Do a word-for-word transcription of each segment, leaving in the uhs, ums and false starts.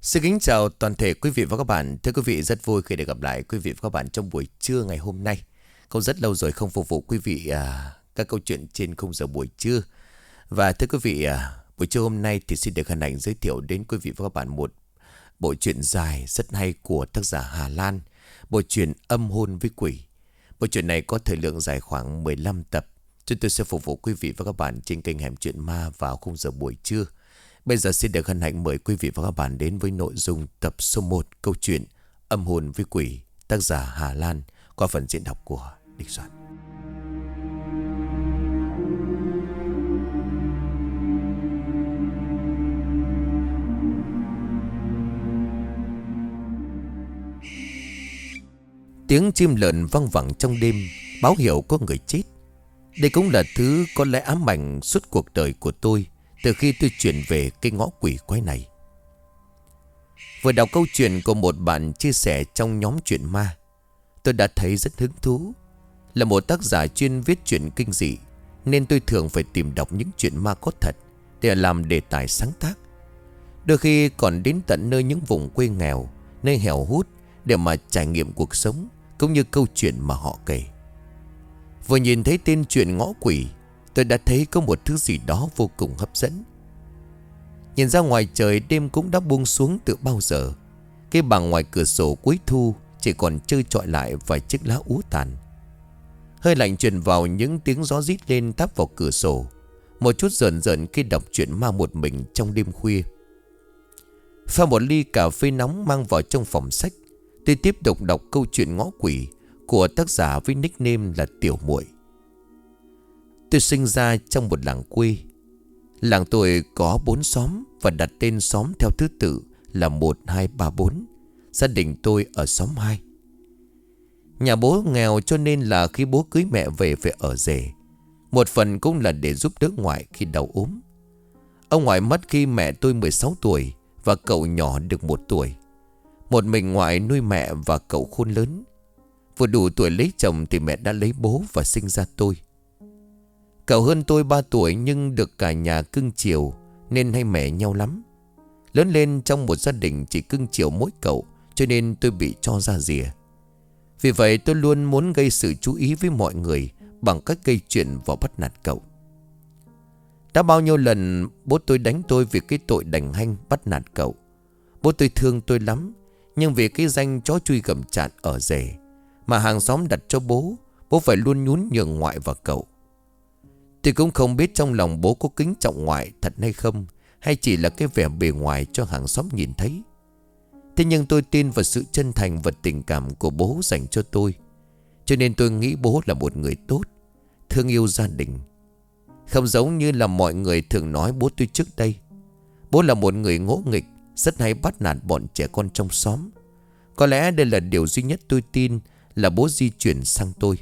Xin kính chào toàn thể quý vị và các bạn. Thưa quý vị, rất vui khi được gặp lại quý vị và các bạn trong buổi trưa ngày hôm nay. Cũng rất lâu rồi không phục vụ quý vị à, các câu chuyện trên khung giờ buổi trưa. Và thưa quý vị, à, buổi trưa hôm nay thì xin được hân hạnh giới thiệu đến quý vị và các bạn một bộ truyện dài rất hay của tác giả Hà Lan. Bộ truyện Âm hôn với quỷ. Bộ truyện này có thời lượng dài khoảng mười lăm tập. Chúng tôi sẽ phục vụ quý vị và các bạn trên kênh Hẻm Chuyện Ma vào khung giờ buổi trưa. Bây giờ xin được hân hạnh mời quý vị và các bạn đến với nội dung tập số một câu chuyện Âm hồn với quỷ, tác giả Hà Lan, qua phần diễn đọc của Địch Soạn. Tiếng chim lợn vang vẳng trong đêm, báo hiệu có người chết. Đây cũng là thứ có lẽ ám ảnh suốt cuộc đời của tôi từ khi tôi chuyển về cái ngõ quỷ quái này. Vừa đọc câu chuyện của một bạn chia sẻ trong nhóm chuyện ma, tôi đã thấy rất hứng thú. Là một tác giả chuyên viết chuyện kinh dị, nên tôi thường phải tìm đọc những chuyện ma có thật để làm đề tài sáng tác. Đôi khi còn đến tận nơi những vùng quê nghèo, nơi hẻo hút để mà trải nghiệm cuộc sống cũng như câu chuyện mà họ kể. Vừa nhìn thấy tên chuyện ngõ quỷ, tôi đã thấy có một thứ gì đó vô cùng hấp dẫn. Nhìn ra ngoài trời, đêm cũng đã buông xuống từ bao giờ. Cái bằng ngoài cửa sổ cuối thu chỉ còn trơ trọi lại vài chiếc lá úa tàn. Hơi lạnh truyền vào, những tiếng gió rít lên táp vào cửa sổ. Một chút rợn rợn khi đọc truyện ma một mình trong đêm khuya. Pha một ly cà phê nóng mang vào trong phòng sách, tôi tiếp tục đọc câu chuyện ngõ quỷ của tác giả với nickname là Tiểu Muội. Tôi sinh ra trong một làng quê. Làng tôi có bốn xóm và đặt tên xóm theo thứ tự là một, hai, ba, bốn. Gia đình tôi ở xóm hai. Nhà bố nghèo cho nên là khi bố cưới mẹ về phải ở rể. Một phần cũng là để giúp đỡ ngoại khi đau ốm. Ông ngoại mất khi mẹ tôi mười sáu tuổi và cậu nhỏ được một tuổi. Một mình ngoại nuôi mẹ và cậu khôn lớn. Vừa đủ tuổi lấy chồng thì mẹ đã lấy bố và sinh ra tôi. Cậu hơn tôi ba tuổi nhưng được cả nhà cưng chiều nên hay mẹ nhau lắm. Lớn lên trong một gia đình chỉ cưng chiều mỗi cậu, cho nên tôi bị cho ra rìa. Vì vậy tôi luôn muốn gây sự chú ý với mọi người bằng cách gây chuyện và bắt nạt cậu. Đã bao nhiêu lần bố tôi đánh tôi vì cái tội đành hanh bắt nạt cậu. Bố tôi thương tôi lắm, nhưng vì cái danh chó chui gầm chạn ở rể mà hàng xóm đặt cho bố, bố phải luôn nhún nhường ngoại và cậu. Tôi cũng không biết trong lòng bố có kính trọng ngoại thật hay không, hay chỉ là cái vẻ bề ngoài cho hàng xóm nhìn thấy. Thế nhưng tôi tin vào sự chân thành và tình cảm của bố dành cho tôi, cho nên tôi nghĩ bố là một người tốt, thương yêu gia đình. Không giống như là mọi người thường nói bố tôi trước đây. Bố là một người ngỗ nghịch, rất hay bắt nạt bọn trẻ con trong xóm. Có lẽ đây là điều duy nhất tôi tin là bố di chuyển sang tôi.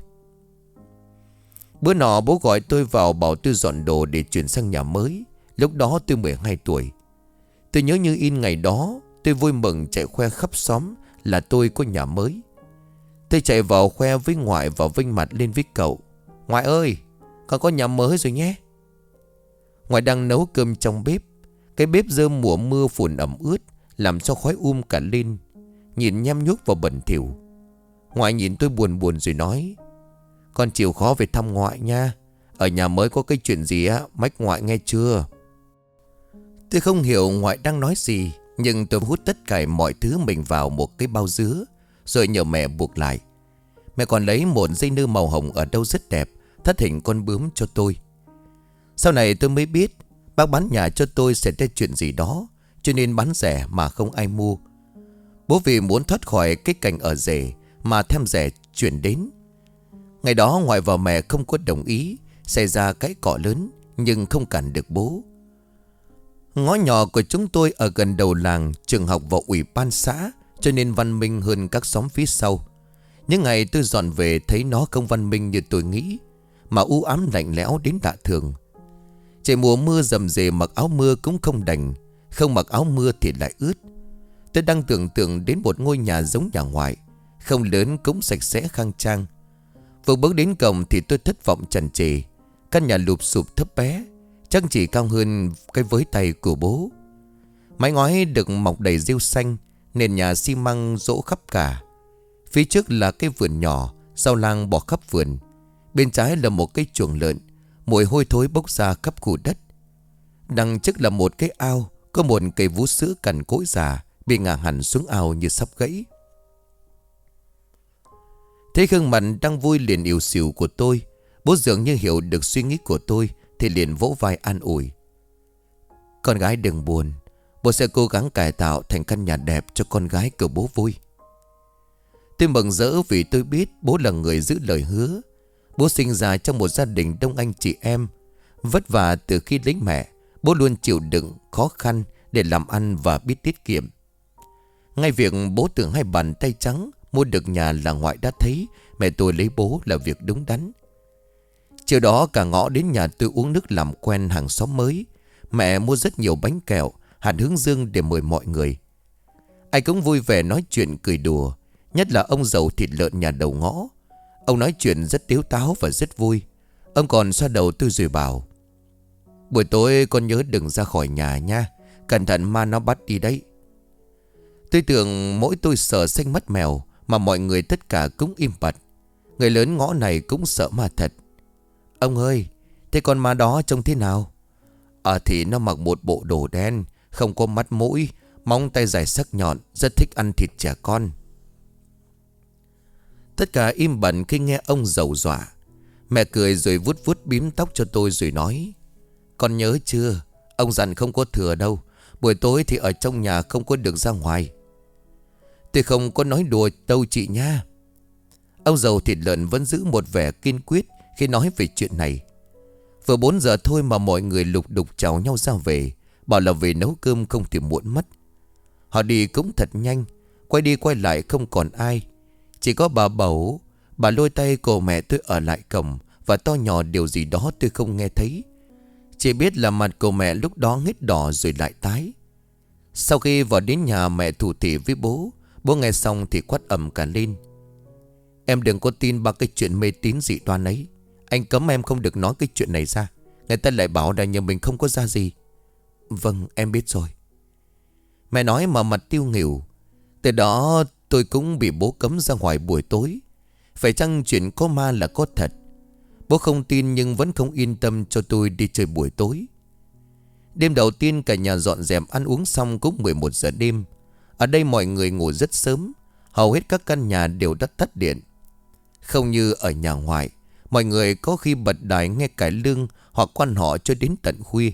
Bữa nọ bố gọi tôi vào bảo tôi dọn đồ để chuyển sang nhà mới. Lúc đó tôi mười hai tuổi. Tôi nhớ như in ngày đó. Tôi vui mừng chạy khoe khắp xóm là tôi có nhà mới. Tôi chạy vào khoe với ngoại và vênh mặt lên với cậu. Ngoại ơi, con có nhà mới rồi nhé. Ngoại đang nấu cơm trong bếp. Cái bếp rơm mùa mưa phùn ẩm ướt làm cho khói um cả lên. Nhìn nhăm nhuốc và bẩn thỉu. Ngoại nhìn tôi buồn buồn rồi nói: Con chịu khó về thăm ngoại nha. Ở nhà mới có cái chuyện gì á, mách ngoại nghe chưa? Tôi không hiểu ngoại đang nói gì, nhưng tôi hút tất cả mọi thứ mình vào một cái bao dứa, rồi nhờ mẹ buộc lại. Mẹ còn lấy một dây nơ màu hồng ở đâu rất đẹp, thắt hình con bướm cho tôi. Sau này tôi mới biết bác bán nhà cho tôi sẽ ra chuyện gì đó, cho nên bán rẻ mà không ai mua. Bố vì muốn thoát khỏi cái cảnh ở rể mà thêm rẻ chuyển đến. Ngày đó ngoại và mẹ không có đồng ý, xảy ra cãi cọ lớn nhưng không cản được bố. Ngõ nhỏ của chúng tôi ở gần đầu làng, trường học và ủy ban xã, cho nên văn minh hơn các xóm phía sau. Những ngày tôi dọn về thấy nó không văn minh như tôi nghĩ, mà u ám lạnh lẽo đến lạ thường. Trời mùa mưa rầm rề, mặc áo mưa cũng không đành, không mặc áo mưa thì lại ướt. Tôi đang tưởng tượng đến một ngôi nhà giống nhà ngoại, không lớn cũng sạch sẽ khang trang. Vừa bước đến cổng thì tôi thất vọng tràn trề. Căn nhà lụp xụp thấp bé, chắc chỉ cao hơn cái với tay của bố. Mái ngói được mọc đầy rêu xanh, nền nhà xi măng rỗ khắp cả. Phía trước là cái vườn nhỏ, rau lang bò khắp vườn. Bên trái là một cái chuồng lợn, mùi hôi thối bốc ra khắp khu đất. Đằng trước là một cái ao, có một cây vú sữa cằn cỗi già bị ngả hẳn xuống ao như sắp gãy. Thấy gương mặt đang vui liền ỉu xìu của tôi, bố dường như hiểu được suy nghĩ của tôi thì liền vỗ vai an ủi. Con gái đừng buồn, bố sẽ cố gắng cải tạo thành căn nhà đẹp cho con gái của bố vui. Tôi mừng rỡ vì tôi biết bố là người giữ lời hứa. Bố sinh ra trong một gia đình đông anh chị em. Vất vả từ khi lấy mẹ, bố luôn chịu đựng khó khăn để làm ăn và biết tiết kiệm. Ngay việc bố tưởng hai bàn tay trắng mua được nhà là ngoại đã thấy mẹ tôi lấy bố là việc đúng đắn. Chiều đó cả ngõ đến nhà tôi uống nước làm quen hàng xóm mới. Mẹ mua rất nhiều bánh kẹo, hạt hướng dương để mời mọi người. Ai cũng vui vẻ nói chuyện cười đùa, nhất là ông giàu thịt lợn nhà đầu ngõ. Ông nói chuyện rất tếu táo và rất vui. Ông còn xoa đầu tôi rồi bảo: buổi tối con nhớ đừng ra khỏi nhà nha, cẩn thận ma nó bắt đi đấy. Tôi tưởng mỗi tôi sợ xanh mắt mèo mà mọi người tất cả cũng im bặt. Người lớn ngõ này cũng sợ ma thật. Ông ơi, thế con ma đó trông thế nào? À thì nó mặc một bộ đồ đen, không có mắt mũi, móng tay dài sắc nhọn, rất thích ăn thịt trẻ con. Tất cả im bặt khi nghe ông giàu dọa. Mẹ cười rồi vuốt vuốt bím tóc cho tôi rồi nói: con nhớ chưa, ông dặn không có thừa đâu, buổi tối thì ở trong nhà không có được ra ngoài. Tôi không có nói đùa đâu chị nha. Ông giàu thịt lợn vẫn giữ một vẻ kiên quyết khi nói về chuyện này. Vừa bốn giờ thôi mà mọi người lục đục chào nhau ra về, bảo là về nấu cơm không thì muộn mất. Họ đi cũng thật nhanh, quay đi quay lại không còn ai. Chỉ có bà Bẩu, bà lôi tay cô mẹ tôi ở lại cổng và to nhỏ điều gì đó tôi không nghe thấy. Chỉ biết là mặt cô mẹ lúc đó hết đỏ rồi lại tái. Sau khi vào đến nhà mẹ thủ thỉ với bố, bố nghe xong thì quát ầm cả lên: em đừng có tin ba cái chuyện mê tín dị đoan ấy. Anh cấm em không được nói cái chuyện này ra. Người ta lại bảo là nhà mình không có ra gì. Vâng, em biết rồi. Mẹ nói mà mặt tiêu nghỉu. Từ đó tôi cũng bị bố cấm ra ngoài buổi tối. Phải chăng chuyện có ma là có thật? Bố không tin nhưng vẫn không yên tâm cho tôi đi chơi buổi tối. Đêm đầu tiên cả nhà dọn dẹp ăn uống xong cũng mười một giờ đêm. Ở đây mọi người ngủ rất sớm. Hầu hết các căn nhà đều đã tắt điện. Không như ở nhà ngoại, mọi người có khi bật đài nghe cải lương hoặc quan họ cho đến tận khuya.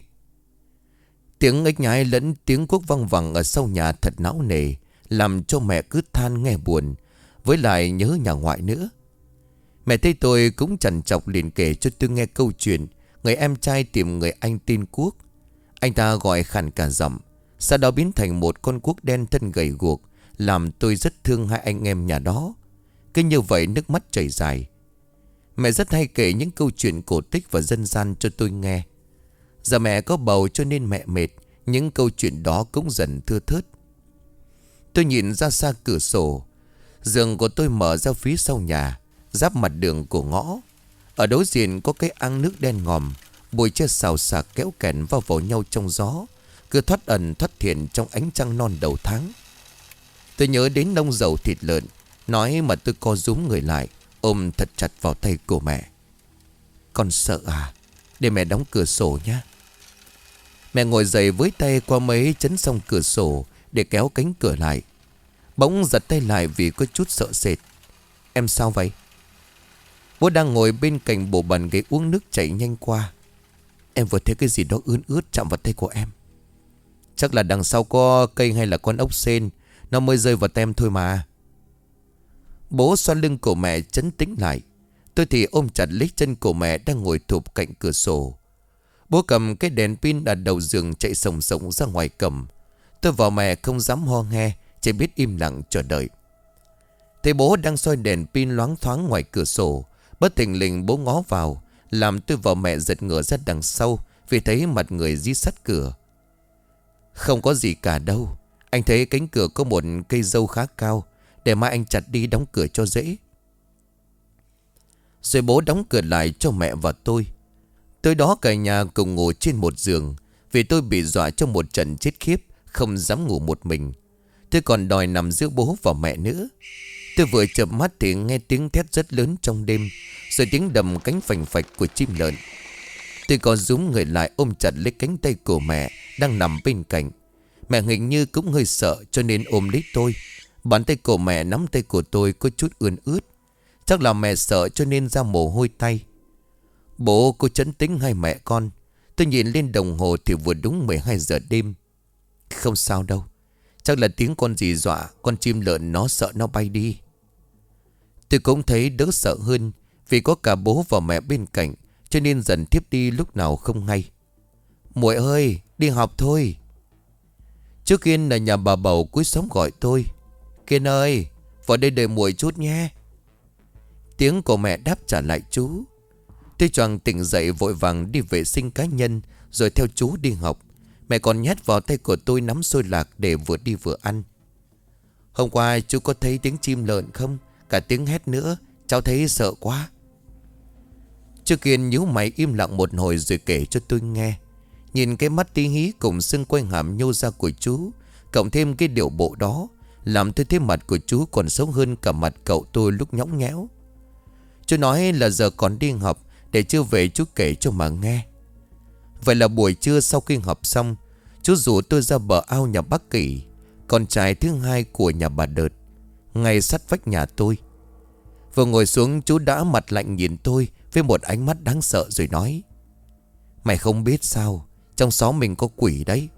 Tiếng ếch nhái lẫn tiếng cuốc văng vẳng ở sau nhà thật não nề, làm cho mẹ cứ than nghe buồn, với lại nhớ nhà ngoại nữa. Mẹ thấy tôi cũng chằn chọc liền kể cho tôi nghe câu chuyện người em trai tìm người anh tên Quốc. Anh ta gọi khàn cả giọng, sau đó biến thành một con cuốc đen thân gầy guộc, làm tôi rất thương hai anh em nhà đó. Cứ như vậy nước mắt chảy dài. Mẹ rất hay kể những câu chuyện cổ tích và dân gian cho tôi nghe. Giờ mẹ có bầu cho nên mẹ mệt, những câu chuyện đó cũng dần thưa thớt. Tôi nhìn ra xa cửa sổ. Giường của tôi mở ra phía sau nhà, giáp mặt đường của ngõ. Ở đối diện có cái ăng nước đen ngòm, bụi tre xào xạc kéo kẹn vào vào nhau trong gió, cứ thoát ẩn thoát hiện trong ánh trăng non đầu tháng. Tôi nhớ đến nông dầu thịt lợn, nói mà tôi co rúm người lại, ôm thật chặt vào tay của mẹ. Con sợ à? Để mẹ đóng cửa sổ nhé. Mẹ ngồi dậy với tay qua mấy chấn xong cửa sổ để kéo cánh cửa lại. Bỗng giật tay lại vì có chút sợ sệt. Em sao vậy? Bố đang ngồi bên cạnh bộ bàn ghế uống nước chảy nhanh qua. Em vừa thấy cái gì đó ướt ướt chạm vào tay của em. Chắc là đằng sau có cây hay là con ốc sên, nó mới rơi vào tem thôi mà. Bố xoa lưng của mẹ trấn tĩnh lại. Tôi thì ôm chặt lấy chân của mẹ đang ngồi thụp cạnh cửa sổ. Bố cầm cái đèn pin ở đầu giường chạy sồng sồng ra ngoài cầm. Tôi và mẹ không dám ho nghe, chỉ biết im lặng chờ đợi. Thấy bố đang soi đèn pin loáng thoáng ngoài cửa sổ. Bất thình lình bố ngó vào, làm tôi và mẹ giật ngửa ra đằng sau vì thấy mặt người dí sát cửa. Không có gì cả đâu. Anh thấy cánh cửa có một cây dâu khá cao, để mai anh chặt đi đóng cửa cho dễ. Rồi bố đóng cửa lại cho mẹ và tôi. Tối đó cả nhà cùng ngủ trên một giường, vì tôi bị dọa trong một trận chết khiếp không dám ngủ một mình. Tôi còn đòi nằm giữa bố và mẹ nữa. Tôi vừa chợp mắt thì nghe tiếng thét rất lớn trong đêm, rồi tiếng đầm cánh phành phạch của chim lợn. Tôi có rúm người lại ôm chặt lấy cánh tay của mẹ đang nằm bên cạnh. Mẹ hình như cũng hơi sợ cho nên ôm lấy tôi. Bàn tay của mẹ nắm tay của tôi có chút ươn ướt. Chắc là mẹ sợ cho nên ra mồ hôi tay. Bố cô trấn tĩnh hai mẹ con. Tôi nhìn lên đồng hồ thì vừa đúng mười hai giờ đêm. Không sao đâu. Chắc là tiếng con gì dọa con chim lợn, nó sợ nó bay đi. Tôi cũng thấy đỡ sợ hơn, vì có cả bố và mẹ bên cạnh, cho nên dần thiếp đi lúc nào không hay. Muội ơi, đi học thôi. Chú Kiên là nhà bà Bầu cuối xóm gọi tôi. Kiên ơi, vào đây đợi muội chút nhé. Tiếng của mẹ đáp trả lại chú. Tôi choàng tỉnh dậy vội vàng đi vệ sinh cá nhân, rồi theo chú đi học. Mẹ còn nhét vào tay của tôi nắm xôi lạc để vừa đi vừa ăn. Hôm qua chú có thấy tiếng chim lợn không? Cả tiếng hét nữa, cháu thấy sợ quá. Chú Kiên nhíu mày im lặng một hồi rồi kể cho tôi nghe. Nhìn cái mắt tí hí cùng xương quanh hàm nhô ra của chú, cộng thêm cái điệu bộ đó, làm tôi thấy mặt của chú còn xấu hơn cả mặt cậu tôi lúc nhõng nhẽo. Chú nói là giờ còn đi học, để chưa về chú kể cho mà nghe. Vậy là buổi trưa sau khi học xong, chú rủ tôi ra bờ ao nhà bác Kỷ, con trai thứ hai của nhà bà Đợt, ngay sát vách nhà tôi. Vừa ngồi xuống chú đã mặt lạnh nhìn tôi với một ánh mắt đáng sợ rồi nói: Mày không biết sao, trong xóm mình có quỷ đấy.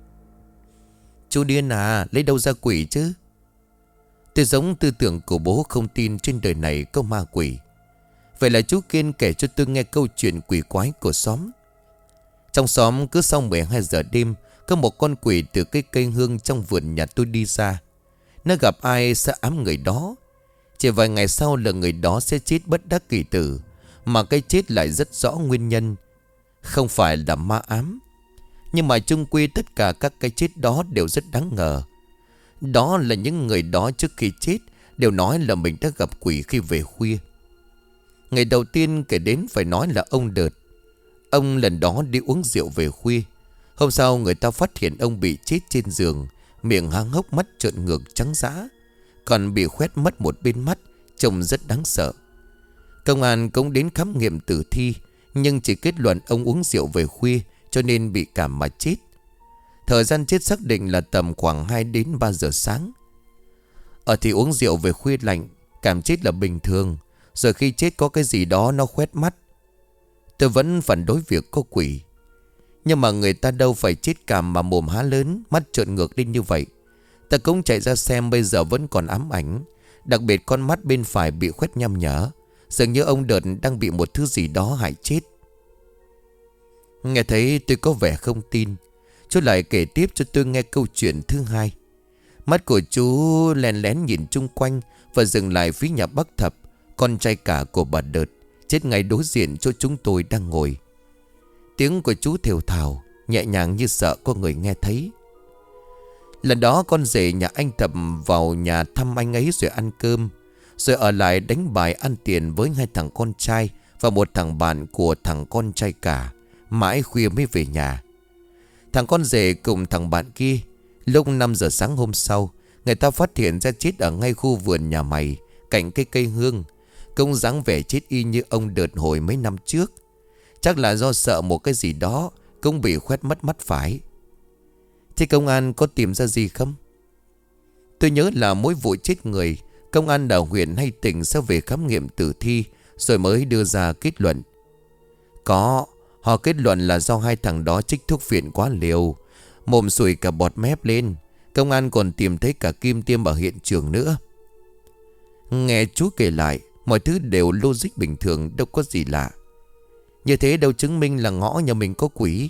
Chú điên à, lấy đâu ra quỷ chứ? Tôi giống tư tưởng của bố không tin trên đời này có ma quỷ. Vậy là chú Kiên kể cho tôi nghe câu chuyện quỷ quái của xóm. Trong xóm cứ sau mười hai giờ đêm, có một con quỷ từ cái cây hương trong vườn nhà tôi đi ra. Nó gặp ai sẽ ám người đó. Chỉ vài ngày sau là người đó sẽ chết bất đắc kỳ tử, mà cái chết lại rất rõ nguyên nhân. Không phải là ma ám, nhưng mà chung quy tất cả các cái chết đó đều rất đáng ngờ. Đó là những người đó trước khi chết đều nói là mình đã gặp quỷ khi về khuya. Ngày đầu tiên kể đến phải nói là ông Đợt. Ông lần đó đi uống rượu về khuya. Hôm sau người ta phát hiện ông bị chết trên giường, miệng há hốc, mắt trợn ngược trắng dã, còn bị khoét mất một bên mắt, trông rất đáng sợ. Công an cũng đến khám nghiệm tử thi, nhưng chỉ kết luận ông uống rượu về khuya cho nên bị cảm mà chết. Thời gian chết xác định là tầm khoảng hai đến ba giờ sáng. Ở thì uống rượu về khuya lạnh, cảm chết là bình thường, rồi khi chết có cái gì đó nó khoét mắt. Tôi vẫn phản đối việc có quỷ, nhưng mà người ta đâu phải chết cảm mà mồm há lớn, mắt trợn ngược lên như vậy. Ta cũng chạy ra xem bây giờ vẫn còn ám ảnh. Đặc biệt con mắt bên phải bị khoét nham nhở, dường như ông Đợt đang bị một thứ gì đó hại chết. Nghe thấy tôi có vẻ không tin, chú lại kể tiếp cho tôi nghe câu chuyện thứ hai. Mắt của chú lén lén nhìn chung quanh và dừng lại phía nhà bác Thập, con trai cả của bà Đợt, chết ngay đối diện chỗ chúng tôi đang ngồi. Tiếng của chú thều thào, nhẹ nhàng như sợ có người nghe thấy. Lần đó con rể nhà anh Thập vào nhà thăm anh ấy rồi ăn cơm, rồi ở lại đánh bài ăn tiền với hai thằng con trai và một thằng bạn của thằng con trai cả. Mãi khuya mới về nhà. Thằng con rể cùng thằng bạn kia, lúc năm giờ sáng hôm sau, người ta phát hiện ra chết ở ngay khu vườn nhà mày, cạnh cái cây hương. Công dáng vẻ chết y như ông Đợt hồi mấy năm trước. Chắc là do sợ một cái gì đó, cũng bị khoét mất mắt phải. Thế công an có tìm ra gì không? Tôi nhớ là mỗi vụ chết người, công an ở huyện hay tỉnh sẽ về khám nghiệm tử thi rồi mới đưa ra kết luận. Có, họ kết luận là do hai thằng đó trích thuốc phiện quá liều, mồm sùi cả bọt mép lên. Công an còn tìm thấy cả kim tiêm ở hiện trường nữa. Nghe chú kể lại, mọi thứ đều logic bình thường, đâu có gì lạ. Như thế đâu chứng minh là ngõ nhà mình có quỷ.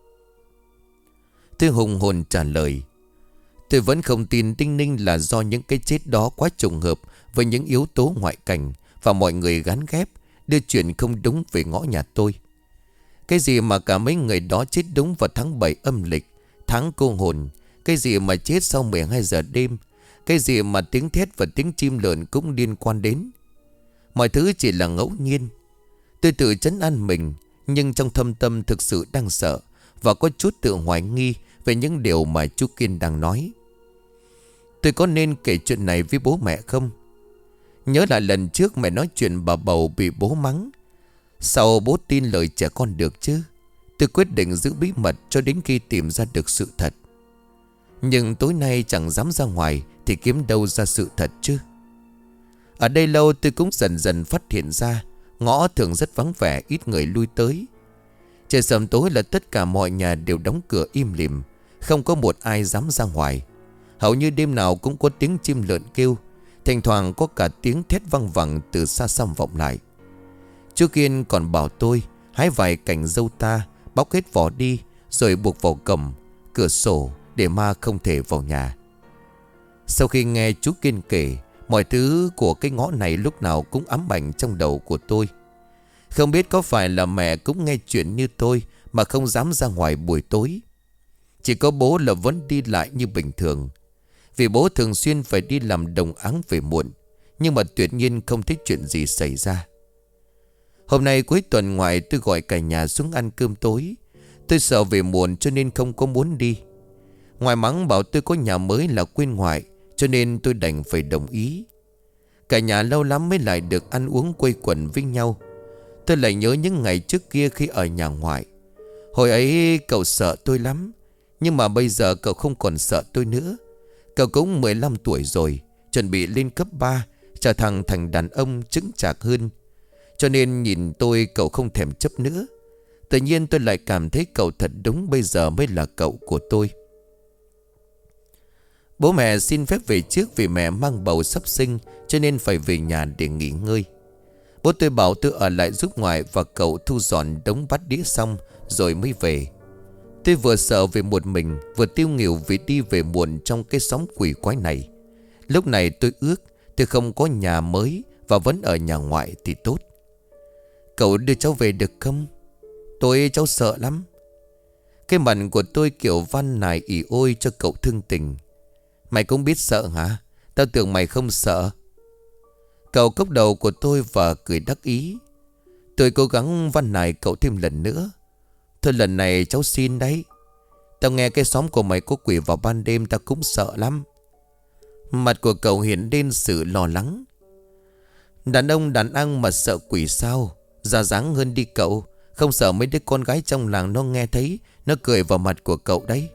Tôi hùng hồn trả lời. Tôi vẫn không tin Tinh Ninh là do những cái chết đó quá trùng hợp với những yếu tố ngoại cảnh và mọi người gán ghép, đưa chuyện không đúng về ngõ nhà tôi. Cái gì mà cả mấy người đó chết đúng vào tháng bảy âm lịch, tháng cô hồn. Cái gì mà chết sau mười hai giờ đêm. Cái gì mà tiếng thét và tiếng chim lợn cũng liên quan đến. Mọi thứ chỉ là ngẫu nhiên. Tôi tự trấn an mình, nhưng trong thâm tâm thực sự đang sợ và có chút tự hoài nghi về những điều mà chú Kiên đang nói. Tôi có nên kể chuyện này với bố mẹ không? Nhớ lại lần trước mẹ nói chuyện bà bầu bị bố mắng. Sao bố tin lời trẻ con được chứ? Tôi quyết định giữ bí mật cho đến khi tìm ra được sự thật. Nhưng tối nay chẳng dám ra ngoài thì kiếm đâu ra sự thật chứ. Ở đây lâu tôi cũng dần dần phát hiện ra ngõ thường rất vắng vẻ, ít người lui tới. Trời sầm tối là tất cả mọi nhà đều đóng cửa im lìm, không có một ai dám ra ngoài. Hầu như đêm nào cũng có tiếng chim lợn kêu, thỉnh thoảng có cả tiếng thét văng vẳng từ xa xăm vọng lại. Chú Kiên còn bảo tôi hái vài cành dâu ta, bóc hết vỏ đi rồi buộc vào cổng, cửa sổ để ma không thể vào nhà. Sau khi nghe chú Kiên kể, mọi thứ của cái ngõ này lúc nào cũng ám ảnh trong đầu của tôi. Không biết có phải là mẹ cũng nghe chuyện như tôi mà không dám ra ngoài buổi tối. Chỉ có bố là vẫn đi lại như bình thường. Vì bố thường xuyên phải đi làm đồng áng về muộn, nhưng mà tuyệt nhiên không thấy chuyện gì xảy ra. Hôm nay cuối tuần ngoài tôi gọi cả nhà xuống ăn cơm tối. Tôi sợ về muộn cho nên không có muốn đi. Ngoài mắng bảo tôi có nhà mới là quên ngoại, cho nên tôi đành phải đồng ý. Cả nhà lâu lắm mới lại được ăn uống quây quần với nhau. Tôi lại nhớ những ngày trước kia khi ở nhà ngoại. Hồi ấy cậu sợ tôi lắm, nhưng mà bây giờ cậu không còn sợ tôi nữa. Cậu cũng mười lăm tuổi rồi, chuẩn bị lên cấp ba, trở thành thành đàn ông chững chạc hơn. Cho nên nhìn tôi cậu không thèm chấp nữa. Tự nhiên tôi lại cảm thấy cậu thật đúng bây giờ mới là cậu của tôi. Bố mẹ xin phép về trước vì mẹ mang bầu sắp sinh, cho nên phải về nhà để nghỉ ngơi. Bố tôi bảo tôi ở lại giúp ngoại và cậu thu dọn đống bát đĩa xong rồi mới về. Tôi vừa sợ về một mình, vừa tiêu nghỉu vì đi về muộn trong cái xóm quỷ quái này. Lúc này tôi ước tôi không có nhà mới và vẫn ở nhà ngoại thì tốt. Cậu đưa cháu về được không? Tôi cháu sợ lắm. Cái mặt của tôi kiểu van nài ỉ ôi cho cậu thương tình. Mày cũng biết sợ hả? Tao tưởng mày không sợ. Cậu cốc đầu của tôi và cười đắc ý. Tôi cố gắng van nài cậu thêm lần nữa. Thôi lần này cháu xin đấy. Tao nghe cái xóm của mày có quỷ vào ban đêm tao cũng sợ lắm. Mặt của cậu hiện lên sự lo lắng. Đàn ông đàn ăn mà sợ quỷ sao? Già dáng hơn đi cậu. Không sợ mấy đứa con gái trong làng nó nghe thấy, nó cười vào mặt của cậu đấy.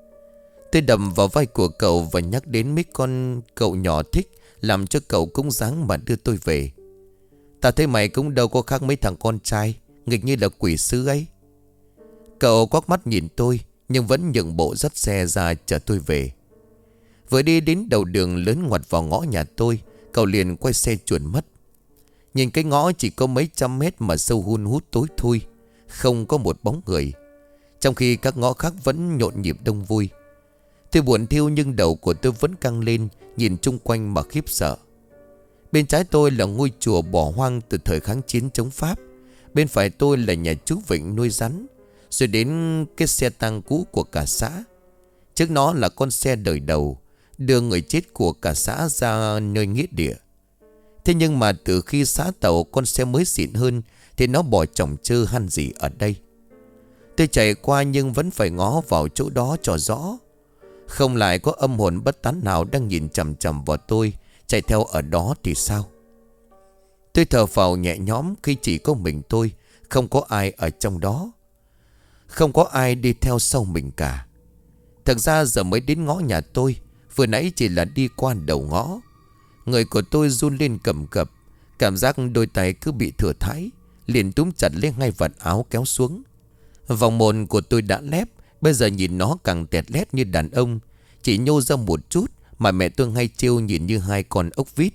Tôi đầm vào vai của cậu và nhắc đến mấy con cậu nhỏ thích, làm cho cậu cũng dáng mà đưa tôi về. Tao thấy mày cũng đâu có khác mấy thằng con trai, nghịch như là quỷ sứ ấy. Cậu quắc mắt nhìn tôi, nhưng vẫn nhượng bộ dắt xe ra chở tôi về. Vừa đi đến đầu đường lớn ngoặt vào ngõ nhà tôi, cậu liền quay xe chuồn mất. Nhìn cái ngõ chỉ có mấy trăm mét mà sâu hun hút tối thui, không có một bóng người, trong khi các ngõ khác vẫn nhộn nhịp đông vui. Tôi buồn thiêu nhưng đầu của tôi vẫn căng lên, nhìn chung quanh mà khiếp sợ. Bên trái tôi là ngôi chùa bỏ hoang từ thời kháng chiến chống Pháp. Bên phải tôi là nhà chú Vịnh nuôi rắn. Rồi đến cái xe tang cũ của cả xã. Trước nó là con xe đời đầu đưa người chết của cả xã ra nơi nghĩa địa. Thế nhưng mà từ khi xã tàu con xe mới xịn hơn thì nó bỏ chồng chơ han gì ở đây. Tôi chạy qua nhưng vẫn phải ngó vào chỗ đó cho rõ. Không lại có âm hồn bất tán nào đang nhìn chằm chằm vào tôi, chạy theo ở đó thì sao? Tôi thở phào nhẹ nhõm khi chỉ có mình tôi, không có ai ở trong đó. Không có ai đi theo sau mình cả. Thật ra giờ mới đến ngõ nhà tôi, vừa nãy chỉ là đi qua đầu ngõ. Người của tôi run lên cầm cập, cảm giác đôi tay cứ bị thừa thãi, liền túm chặt lấy ngay vạt áo kéo xuống. Vòng mồn của tôi đã lép, bây giờ nhìn nó càng tẹt lét như đàn ông, chỉ nhô ra một chút mà mẹ tôi hay trêu nhìn như hai con ốc vít.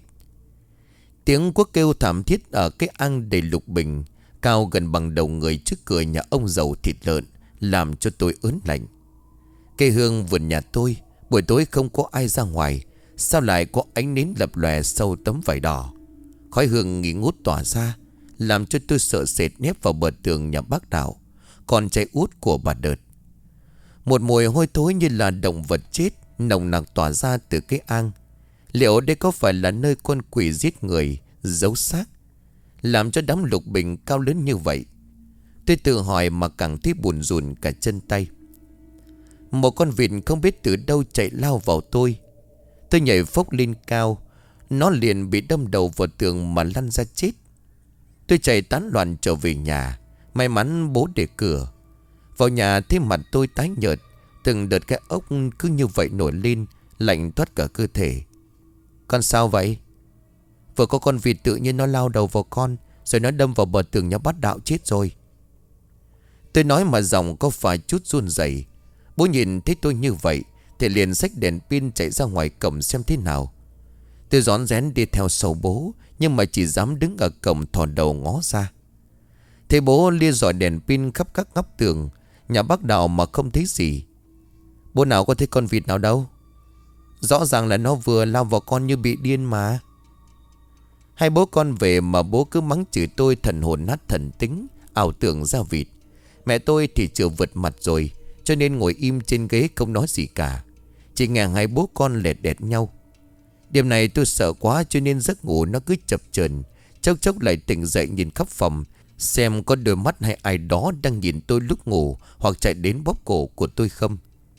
Tiếng cuốc kêu thảm thiết ở cái ang đầy lục bình, cao gần bằng đầu người trước cửa nhà ông giàu thịt lợn, làm cho tôi ớn lạnh. Cây hương vườn nhà tôi, buổi tối không có ai ra ngoài, sao lại có ánh nến lập lòe sau tấm vải đỏ. Khói hương nghi ngút tỏa ra, làm cho tôi sợ sệt nép vào bờ tường nhà bác Đạo, con trai út của bà Đợt. Một mùi hôi thối như là động vật chết nồng nặc tỏa ra từ cái ang. Liệu đây có phải là nơi con quỷ giết người, giấu xác, làm cho đám lục bình cao lớn như vậy? Tôi tự hỏi mà càng thấy buồn rùn cả chân tay. Một con vịt không biết từ đâu chạy lao vào tôi. Tôi nhảy phốc lên cao. Nó liền bị đâm đầu vào tường mà lăn ra chết. Tôi chạy tán loạn trở về nhà. May mắn bố để cửa. Vào nhà thấy mặt tôi tái nhợt. Từng đợt cái ốc cứ như vậy nổi lên, lạnh toát cả cơ thể. Con sao vậy? Vừa có con vịt tự nhiên nó lao đầu vào con, rồi nó đâm vào bờ tường nhà bát đạo chết rồi. Tôi nói mà giọng có phải chút run rẩy. Bố nhìn thấy tôi như vậy thì liền xách đèn pin chạy ra ngoài cổng xem thế nào. Tôi rón rén đi theo sau bố, nhưng mà chỉ dám đứng ở cổng thò đầu ngó ra. Thấy bố lia dọi đèn pin khắp các góc tường nhà bác Đạo mà không thấy gì. Bố nào có thấy con vịt nào đâu. Rõ ràng là nó vừa lao vào con như bị điên mà. Hai bố con về mà bố cứ mắng chửi tôi thần hồn nát thần tính, ảo tưởng ra vịt. Mẹ tôi thì chưa vượt mặt rồi, cho nên ngồi im trên ghế không nói gì cả. Chỉ nghe hai bố con lẹt đẹt nhau. Đêm này tôi sợ quá cho nên giấc ngủ nó cứ chập chờn. Chốc chốc lại tỉnh dậy nhìn khắp phòng, xem có đôi mắt hay ai đó đang nhìn tôi lúc ngủ, hoặc chạy đến bóp cổ của tôi không.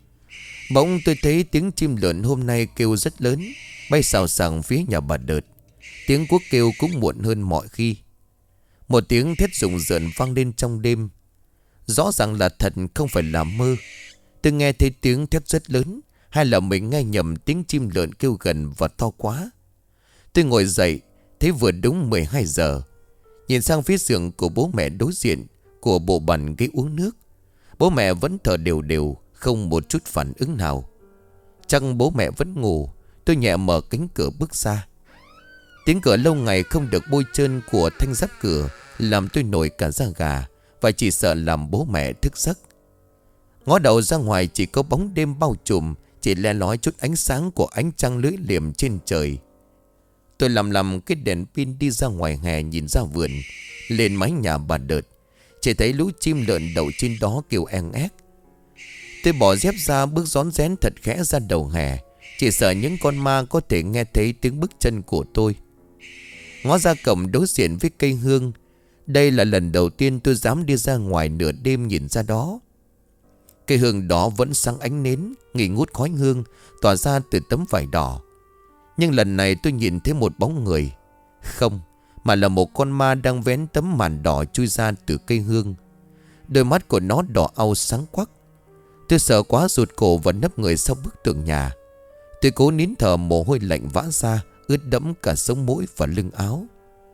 Bỗng tôi thấy tiếng chim lợn hôm nay kêu rất lớn, bay xào xạc phía nhà bà Đợt. Tiếng cuốc kêu cũng muộn hơn mọi khi. Một tiếng thét rùng rợn vang lên trong đêm. Rõ ràng là thật không phải là mơ. Tôi nghe thấy tiếng thét rất lớn, hay là mình nghe nhầm tiếng chim lợn kêu gần và to quá. Tôi ngồi dậy, thấy vừa đúng mười hai giờ. Nhìn sang phía giường của bố mẹ đối diện, của bộ bàn ghế uống nước. Bố mẹ vẫn thở đều đều, không một chút phản ứng nào. Chắc bố mẹ vẫn ngủ. Tôi nhẹ mở cánh cửa bước ra. Tiếng cửa lâu ngày không được bôi trơn của thanh giáp cửa làm tôi nổi cả da gà, và chỉ sợ làm bố mẹ thức giấc. Ngó đầu ra ngoài chỉ có bóng đêm bao trùm, chỉ le lói chút ánh sáng của ánh trăng lưỡi liềm trên trời. Tôi làm làm cái đèn pin đi ra ngoài hè nhìn ra vườn, lên mái nhà bà Đợt. Chỉ thấy lũ chim lợn đậu trên đó kêu eng ép. Tôi bỏ dép ra bước rón rén thật khẽ ra đầu hè, chỉ sợ những con ma có thể nghe thấy tiếng bước chân của tôi. Ngó ra cổng đối diện với cây hương. Đây là lần đầu tiên tôi dám đi ra ngoài nửa đêm nhìn ra đó. Cây hương đó vẫn sáng ánh nến, nghi ngút khói hương tỏa ra từ tấm vải đỏ. Nhưng lần này tôi nhìn thấy một bóng người. Không, mà là một con ma đang vén tấm màn đỏ chui ra từ cây hương. Đôi mắt của nó đỏ au sáng quắc. Tôi sợ quá rụt cổ và nấp người sau bức tường nhà. Tôi cố nín thở, mồ hôi lạnh vã ra, ướt đẫm cả sống mũi và lưng áo.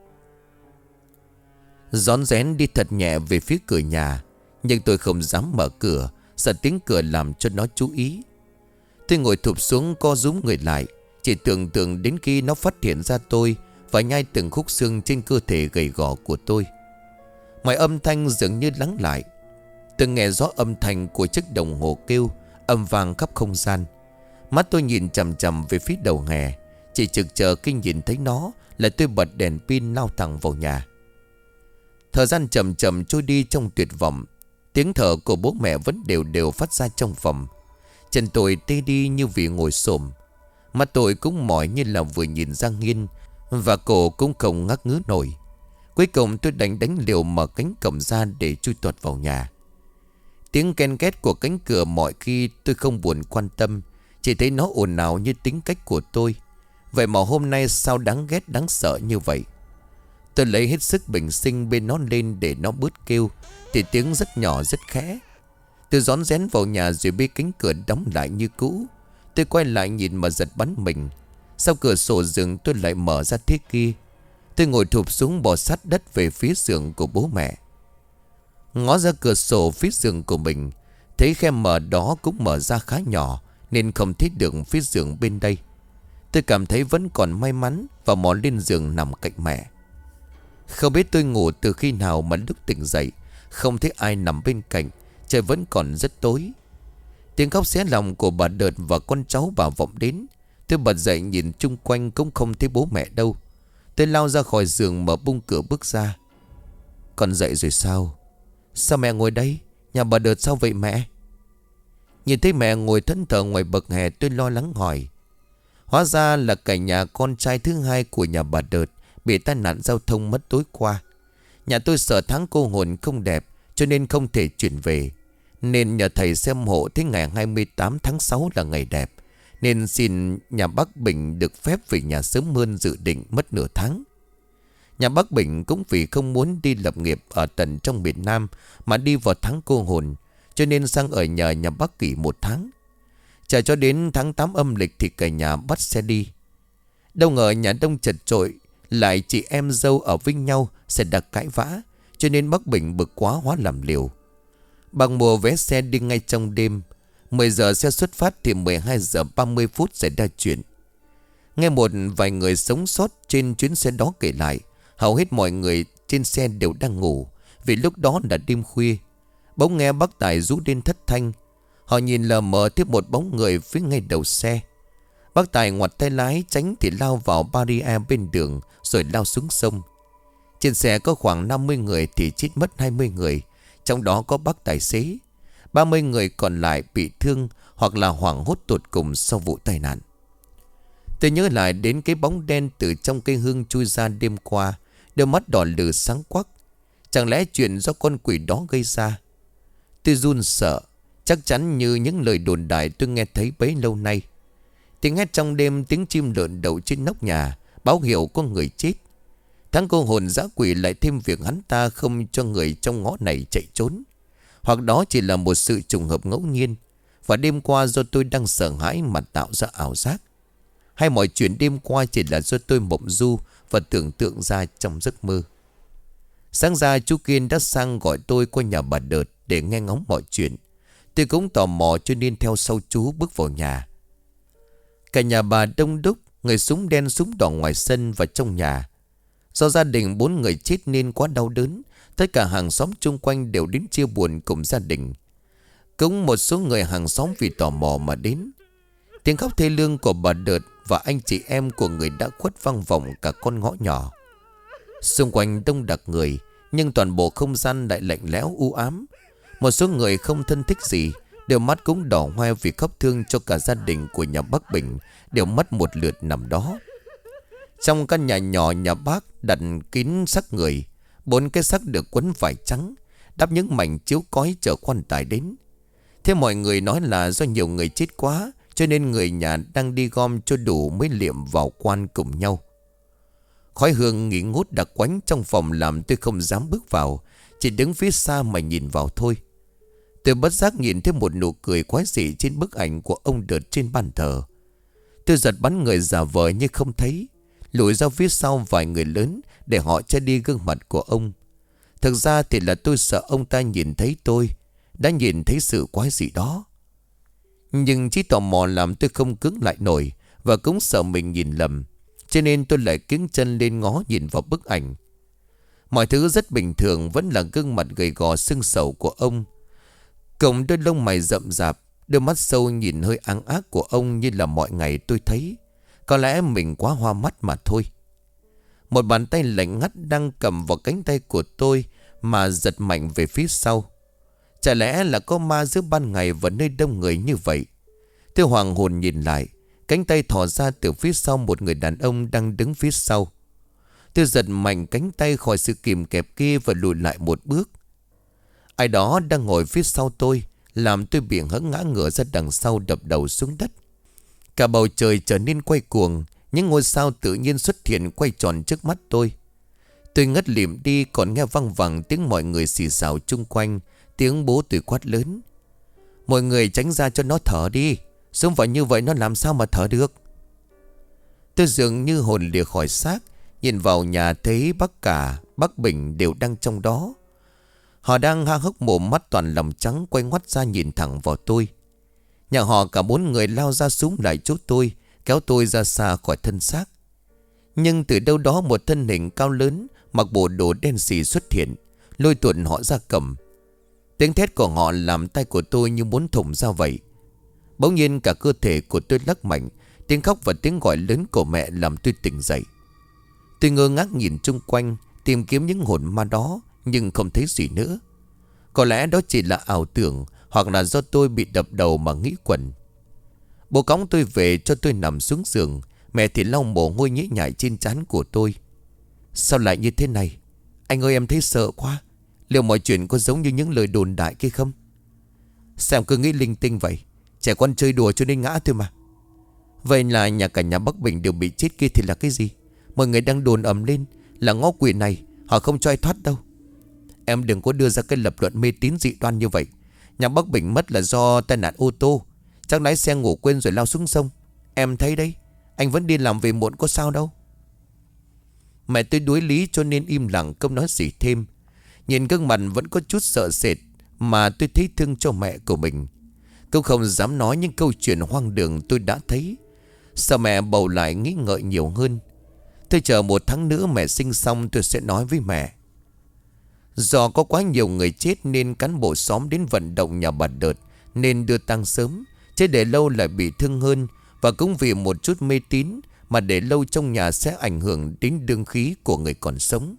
Rón rén đi thật nhẹ về phía cửa nhà, nhưng tôi không dám mở cửa, sợ tiếng cửa làm cho nó chú ý. Tôi ngồi thụp xuống co rúm người lại, chỉ tưởng tượng đến khi nó phát hiện ra tôi và nhai từng khúc xương trên cơ thể gầy gò của tôi. Mọi âm thanh dường như lắng lại. Tôi nghe rõ âm thanh của chiếc đồng hồ kêu âm vang khắp không gian. Mắt tôi nhìn chằm chằm về phía đầu hè, chỉ trực chờ khi nhìn thấy nó là tôi bật đèn pin lao thẳng vào nhà. Thời gian chậm chậm trôi đi trong tuyệt vọng. Tiếng thở của bố mẹ vẫn đều đều phát ra trong phòng. Chân tôi tê đi như vì ngồi xổm. Mắt tôi cũng mỏi như là vừa nhìn ra nghiên, và cổ cũng không ngắc ngứ nổi. Cuối cùng tôi đánh đánh liều mở cánh cổng ra để chui tuột vào nhà. Tiếng ken két của cánh cửa mọi khi tôi không buồn quan tâm, chỉ thấy nó ồn ào như tính cách của tôi. Vậy mà hôm nay sao đáng ghét đáng sợ như vậy. Tôi lấy hết sức bình sinh bên nó lên để nó bớt kêu, thì tiếng rất nhỏ rất khẽ. Tôi rón rén vào nhà rồi bê cánh cửa đóng lại như cũ. Tôi quay lại nhìn mà giật bắn mình. Sau cửa sổ giường tôi lại mở ra thế kia. Tôi ngồi thụp xuống bò sát đất về phía giường của bố mẹ. Ngó ra cửa sổ phía giường của mình, thấy khe mở đó cũng mở ra khá nhỏ, nên không thấy được phía giường bên đây. Tôi cảm thấy vẫn còn may mắn và mò lên giường nằm cạnh mẹ. Không biết tôi ngủ từ khi nào mà lúc tỉnh dậy không thấy ai nằm bên cạnh. Trời vẫn còn rất tối. Tiếng khóc xé lòng của bà Đợt và con cháu bà vọng đến. Tôi bật dậy nhìn chung quanh cũng không thấy bố mẹ đâu. Tôi lao ra khỏi giường mở bung cửa bước ra. Con dậy rồi sao? Sao mẹ ngồi đây? Nhà bà Đợt sao vậy mẹ? Nhìn thấy mẹ ngồi thẫn thờ ngoài bậc hè, tôi lo lắng hỏi. Hóa ra là cả nhà con trai thứ hai của nhà bà Đợt bị tai nạn giao thông mất tối qua. Nhà tôi sợ tháng cô hồn không đẹp cho nên không thể chuyển về. nên nhờ thầy xem hộ thế ngày hai mươi tám tháng sáu là ngày đẹp, nên xin nhà bác Bình được phép về nhà sớm hơn dự định mất nửa tháng. Nhà bác Bình cũng vì không muốn đi lập nghiệp ở tận trong miền Nam mà đi vào tháng cô hồn, cho nên sang ở nhờ nhà bác Kỷ một tháng. Chờ cho đến tháng tám âm lịch thì cả nhà bắt xe đi. Đâu ngờ nhà đông chật chội, lại chị em dâu ở với nhau sẽ đặt cãi vã, cho nên bác Bình bực quá hóa làm liều. Bằng mua vé xe đi ngay trong đêm. Mười giờ xe xuất phát thì mười hai giờ ba mươi phút xảy ra chuyện. Nghe một vài người sống sót trên chuyến xe đó kể lại, hầu hết mọi người trên xe đều đang ngủ, vì lúc đó là đêm khuya. Bỗng nghe bác Tài rú lên thất thanh. Họ nhìn lờ mờ tiếp một bóng người phía ngay đầu xe. Bác Tài ngoặt tay lái tránh thì lao vào barrier bên đường, rồi lao xuống sông. Trên xe có khoảng năm mươi người thì chết mất hai mươi người, trong đó có bác tài xế. ba mươi người còn lại bị thương hoặc là hoảng hốt tột cùng sau vụ tai nạn. Tôi nhớ lại đến cái bóng đen từ trong cây hương chui ra đêm qua, đôi mắt đỏ lừ sáng quắc. Chẳng lẽ chuyện do con quỷ đó gây ra? Tôi run sợ, chắc chắn như những lời đồn đại tôi nghe thấy bấy lâu nay. Tiếng hét trong đêm, tiếng chim lượn đậu trên nóc nhà, báo hiệu có người chết. Tháng cô hồn dã quỷ lại thêm việc hắn ta không cho người trong ngõ này chạy trốn. Hoặc đó chỉ là một sự trùng hợp ngẫu nhiên, và đêm qua do tôi đang sợ hãi mà tạo ra ảo giác. Hay mọi chuyện đêm qua chỉ là do tôi mộng du và tưởng tượng ra trong giấc mơ. Sáng ra chú Kiên đã sang gọi tôi qua nhà bà Đợt để nghe ngóng mọi chuyện. Tôi cũng tò mò cho nên theo sau chú bước vào nhà. Cả nhà bà đông đúc, người súng đen súng đỏ ngoài sân và trong nhà. Do gia đình bốn người chết nên quá đau đớn, tất cả hàng xóm chung quanh đều đến chia buồn cùng gia đình. Cũng một số người hàng xóm vì tò mò mà đến. Tiếng khóc thê lương của bà Đợt và anh chị em của người đã khuất vang vọng cả con ngõ nhỏ. Xung quanh đông đặc người, nhưng toàn bộ không gian lại lạnh lẽo u ám. Một số người không thân thích gì, đều mắt cũng đỏ hoe vì khóc thương cho cả gia đình của nhà bác Bình đều mất một lượt nằm đó. Trong căn nhà nhỏ nhà bác đặt kín xác người. Bốn cái xác được quấn vải trắng, đắp những mảnh chiếu cói chở quan tài đến. Thế mọi người nói là do nhiều người chết quá, cho nên người nhà đang đi gom cho đủ mới liệm vào quan cùng nhau. Khói hương nghỉ ngút đặc quánh trong phòng làm tôi không dám bước vào, chỉ đứng phía xa mà nhìn vào thôi. Tôi bất giác nhìn thấy một nụ cười quái dị trên bức ảnh của ông Đợt trên bàn thờ. Tôi giật bắn người giả vờ như không thấy, lùi ra phía sau vài người lớn để họ che đi gương mặt của ông. Thực ra thì là tôi sợ ông ta nhìn thấy tôi, đã nhìn thấy sự quái dị đó. Nhưng chỉ tò mò làm tôi không cứng lại nổi, và cũng sợ mình nhìn lầm, cho nên tôi lại kiếng chân lên ngó nhìn vào bức ảnh. Mọi thứ rất bình thường, vẫn là gương mặt gầy gò sưng sầu của ông, cộng đôi lông mày rậm rạp, đôi mắt sâu nhìn hơi áng ác của ông như là mọi ngày tôi thấy. Có lẽ mình quá hoa mắt mà thôi. Một bàn tay lạnh ngắt đang cầm vào cánh tay của tôi mà giật mạnh về phía sau. Chả lẽ là có ma giữa ban ngày và nơi đông người như vậy? Tôi hoàng hồn nhìn lại, cánh tay thò ra từ phía sau một người đàn ông đang đứng phía sau. Tôi giật mạnh cánh tay khỏi sự kìm kẹp kia và lùi lại một bước. Ai đó đang ngồi phía sau tôi, làm tôi bị hững ngã ngửa ra đằng sau, đập đầu xuống đất. Cả bầu trời trở nên quay cuồng, những ngôi sao tự nhiên xuất hiện quay tròn trước mắt tôi. Tôi ngất lịm đi, còn nghe văng vẳng tiếng mọi người xì xào chung quanh, tiếng bố tôi quát lớn: "Mọi người tránh ra cho nó thở đi, sống phải như vậy nó làm sao mà thở được." Tôi dường như hồn lìa khỏi xác, nhìn vào nhà thấy bác Cả, bác Bình đều đang trong đó. Họ đang há hốc mồm, mắt toàn lòng trắng, quay ngoắt ra nhìn thẳng vào tôi. Nhà họ cả bốn người lao ra súng lại chỗ tôi, kéo tôi ra xa khỏi thân xác. Nhưng từ đâu đó một thân hình cao lớn, mặc bộ đồ đen xì xuất hiện, lôi tuột họ ra cầm. Tiếng thét của họ làm tay của tôi như muốn thủng ra vậy. Bỗng nhiên cả cơ thể của tôi lắc mạnh, tiếng khóc và tiếng gọi lớn của mẹ làm tôi tỉnh dậy. Tôi ngơ ngác nhìn chung quanh, tìm kiếm những hồn ma đó, nhưng không thấy gì nữa. Có lẽ đó chỉ là ảo tưởng, hoặc là do tôi bị đập đầu mà nghĩ quẩn. Bố cõng tôi về cho tôi nằm xuống giường, mẹ thì lau mồ hôi nhễ nhại trên trán của tôi. "Sao lại như thế này? Anh ơi, em thấy sợ quá. Liệu mọi chuyện có giống như những lời đồn đại kia không?" Sao cứ nghĩ linh tinh vậy? Trẻ con chơi đùa cho nên ngã thôi mà. Vậy là nhà cả nhà bác Bình đều bị chết kia thì là cái gì? Mọi người đang đồn ầm lên là ngõ quỷ này họ không cho ai thoát đâu. Em đừng có đưa ra cái lập luận mê tín dị đoan như vậy. Nhà bác Bình mất là do tai nạn ô tô. Chắc lái xe ngủ quên rồi lao xuống sông. Em thấy đấy, anh vẫn đi làm về muộn có sao đâu. Mẹ tôi đối lý cho nên im lặng không nói gì thêm. Nhìn gương mặt vẫn có chút sợ sệt mà tôi thấy thương cho mẹ của mình. Tôi không dám nói những câu chuyện hoang đường tôi đã thấy. Sợ mẹ bầu lại nghĩ ngợi nhiều hơn. Tôi chờ một tháng nữa mẹ sinh xong tôi sẽ nói với mẹ. Do có quá nhiều người chết nên cán bộ xóm đến vận động nhà bà Đợt nên đưa tang sớm. Chứ để lâu lại bị thương hơn. Và cũng vì một chút mê tín mà để lâu trong nhà sẽ ảnh hưởng đến đương khí của người còn sống.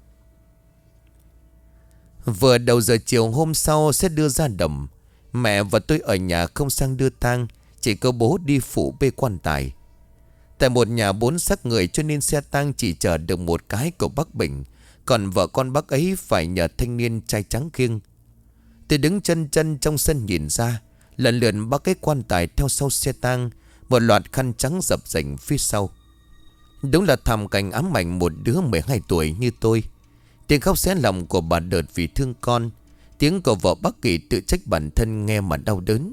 Vừa đầu giờ chiều hôm sau sẽ đưa ra đồng. Mẹ và tôi ở nhà không sang đưa tang, chỉ có bố đi phụ bê quan tài. Tại một nhà bốn xác người cho nên xe tang chỉ chở được một cái của bác Bình. Còn vợ con bác ấy phải nhờ thanh niên trai trắng kiêng. Tôi đứng chân chân trong sân nhìn ra. Lần lượt bác cái quan tài theo sau xe tang. Một loạt khăn trắng dập dềnh phía sau. Đúng là thảm cảnh ám ảnh một đứa mười hai tuổi như tôi. Tiếng khóc xé lòng của bà Đợt vì thương con. Tiếng của vợ bác Kỳ tự trách bản thân nghe mà đau đớn.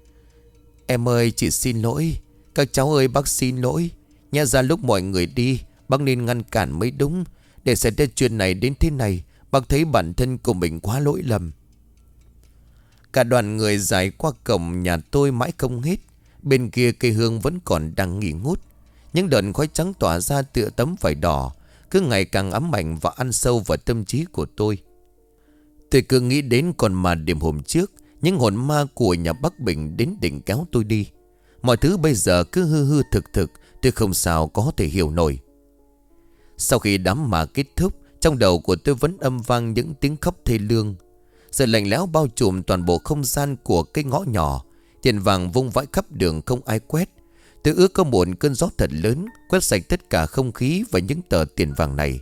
Em ơi chị xin lỗi. Các cháu ơi bác xin lỗi. Nhớ ra lúc mọi người đi bác nên ngăn cản mới đúng. Để xảy ra chuyện này đến thế này, bác thấy bản thân của mình quá lỗi lầm. Cả đoàn người dài qua cổng nhà tôi mãi không hết. Bên kia cây hương vẫn còn đang nghỉ ngút. Những đợt khói trắng tỏa ra tựa tấm vải đỏ, cứ ngày càng ám ảnh và ăn sâu vào tâm trí của tôi. Tôi cứ nghĩ đến còn mà đêm hôm trước, những hồn ma của nhà Bắc Bình đến định kéo tôi đi. Mọi thứ bây giờ cứ hư hư thực thực, tôi không sao có thể hiểu nổi. Sau khi đám ma kết thúc, trong đầu của tôi vẫn âm vang những tiếng khóc thê lương. Sự lạnh lẽo bao trùm toàn bộ không gian của cái ngõ nhỏ. Tiền vàng vung vãi khắp đường không ai quét. Tôi ước có một cơn gió thật lớn quét sạch tất cả không khí và những tờ tiền vàng này.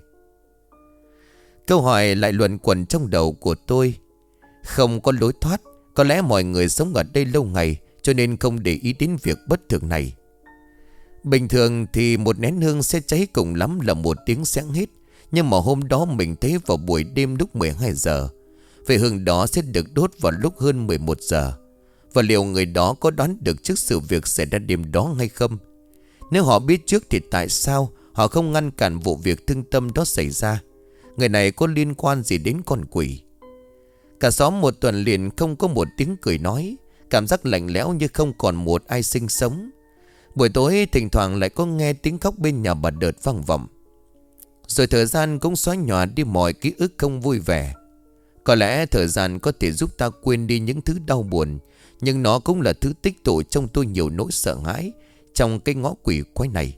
Câu hỏi lại luẩn quẩn trong đầu của tôi. Không có lối thoát. Có lẽ mọi người sống ở đây lâu ngày cho nên không để ý đến việc bất thường này. Bình thường thì một nén hương sẽ cháy cùng lắm là một tiếng sáng hết. Nhưng mà hôm đó mình thấy vào buổi đêm lúc mười hai giờ. Vậy hương đó sẽ được đốt vào lúc hơn mười một giờ. Và liệu người đó có đoán được trước sự việc xảy ra đêm đó hay không? Nếu họ biết trước thì tại sao họ không ngăn cản vụ việc thương tâm đó xảy ra? Người này có liên quan gì đến con quỷ? Cả xóm một tuần liền không có một tiếng cười nói. Cảm giác lạnh lẽo như không còn một ai sinh sống. Buổi tối thỉnh thoảng lại có nghe tiếng khóc bên nhà bà Đợt vang vọng. Rồi thời gian cũng xóa nhòa đi mọi ký ức không vui vẻ. Có lẽ thời gian có thể giúp ta quên đi những thứ đau buồn. Nhưng nó cũng là thứ tích tụ trong tôi nhiều nỗi sợ hãi trong cái ngõ quỷ quái này.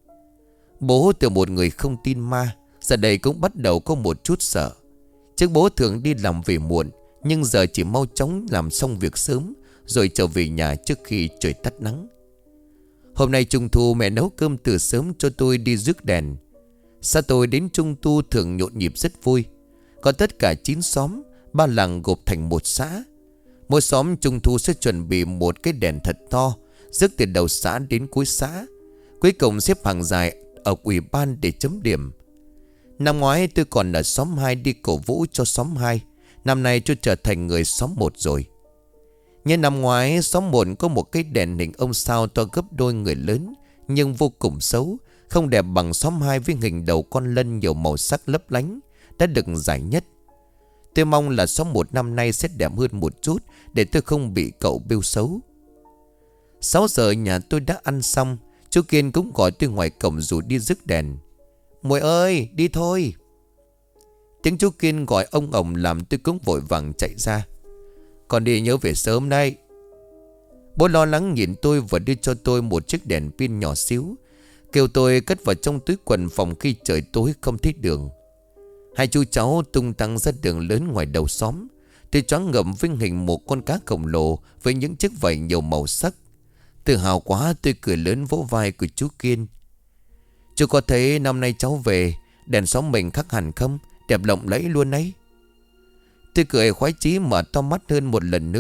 Bố từ một người không tin ma, giờ đây cũng bắt đầu có một chút sợ. Trước bố thường đi làm về muộn, nhưng giờ chỉ mau chóng làm xong việc sớm rồi trở về nhà trước khi trời tắt nắng. Hôm nay Trung thu mẹ nấu cơm từ sớm cho tôi đi rước đèn. Xã tôi đến Trung thu thường nhộn nhịp rất vui. Có tất cả chín xóm, ba làng gộp thành một xã. Mỗi xóm Trung thu sẽ chuẩn bị một cái đèn thật to, rước từ đầu xã đến cuối xã. Cuối cùng xếp hàng dài ở ủy ban để chấm điểm. Năm ngoái tôi còn ở xóm hai đi cổ vũ cho xóm hai. Năm nay tôi trở thành người xóm một rồi. Nhưng năm ngoái xóm một có một cái đèn hình ông sao to gấp đôi người lớn, nhưng vô cùng xấu, không đẹp bằng xóm hai với hình đầu con lân nhiều màu sắc lấp lánh, đã được giải nhất. Tôi mong là xóm một năm nay sẽ đẹp hơn một chút để tôi không bị cậu bêu xấu. Sáu giờ nhà tôi đã ăn xong. Chú Kiên cũng gọi tôi ngoài cổng rủ đi rước đèn. Muội ơi đi thôi. Tiếng chú Kiên gọi ông ổng làm tôi cũng vội vàng chạy ra. Con đi nhớ về sớm đây. Bố lo lắng nhìn tôi và đưa cho tôi một chiếc đèn pin nhỏ xíu, kêu tôi cất vào trong túi quần phòng khi trời tối không thấy đường. Hai chú cháu tung tăng ra đường lớn ngoài đầu xóm. Tôi choáng ngợp với hình một con cá khổng lồ với những chiếc vảy nhiều màu sắc. Tự hào quá tôi cười lớn vỗ vai của chú Kiên. Chú có thấy năm nay cháu về đèn xóm mình khác hẳn không? Đẹp lộng lẫy luôn ấy. Tôi cười khoái chí mở to mắt hơn một lần nữa,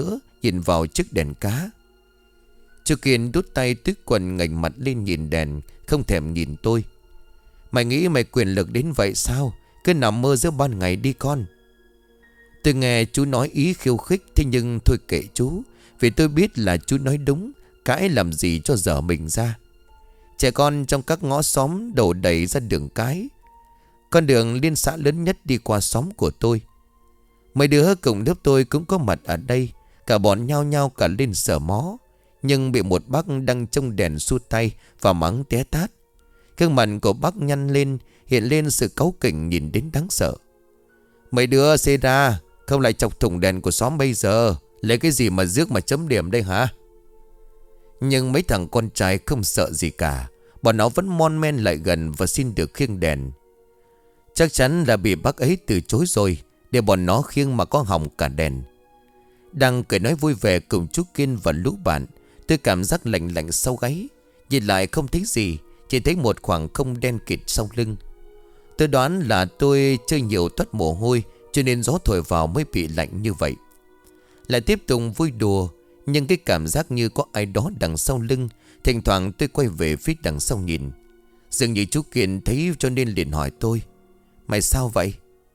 nhìn vào chiếc đèn cá. Chú Kiên đút tay túi quần ngẩng mặt lên nhìn đèn, không thèm nhìn tôi. Mày nghĩ mày quyền lực đến vậy sao? Cứ nằm mơ giữa ban ngày đi con. Tôi nghe chú nói ý khiêu khích, thế nhưng thôi kệ chú, vì tôi biết là chú nói đúng. Cãi làm gì cho dở mình ra. Trẻ con trong các ngõ xóm đổ đầy ra đường cái. Con đường liên xã lớn nhất đi qua xóm của tôi. Mấy đứa cùng lớp tôi cũng có mặt ở đây. Cả bọn nhao nhao cả lên sờ mó, nhưng bị một bác đang trông đèn xua tay và mắng té tát. Gương mặt của bác nhăn lên, hiện lên sự cáu kỉnh nhìn đến đáng sợ. Mấy đứa xê ra, không lại chọc thủng đèn của xóm bây giờ. Lấy cái gì mà rước mà chấm điểm đây hả? Nhưng mấy thằng con trai không sợ gì cả. Bọn nó vẫn mon men lại gần và xin được khiêng đèn. Chắc chắn là bị bác ấy từ chối rồi, để bọn nó khiêng mà có hỏng cả đèn. Đang cười nói vui vẻ cùng chú Kiên và lũ bạn, tôi cảm giác lạnh lạnh sau gáy. Nhìn lại không thấy gì, chỉ thấy một khoảng không đen kịt sau lưng. Tôi đoán là tôi chơi nhiều toát mồ hôi, cho nên gió thổi vào mới bị lạnh như vậy. Lại tiếp tục vui đùa, nhưng cái cảm giác như có ai đó đằng sau lưng. Thỉnh thoảng tôi quay về phía đằng sau nhìn. Dường như chú Kiên thấy cho nên liền hỏi tôi: Mày sao vậy?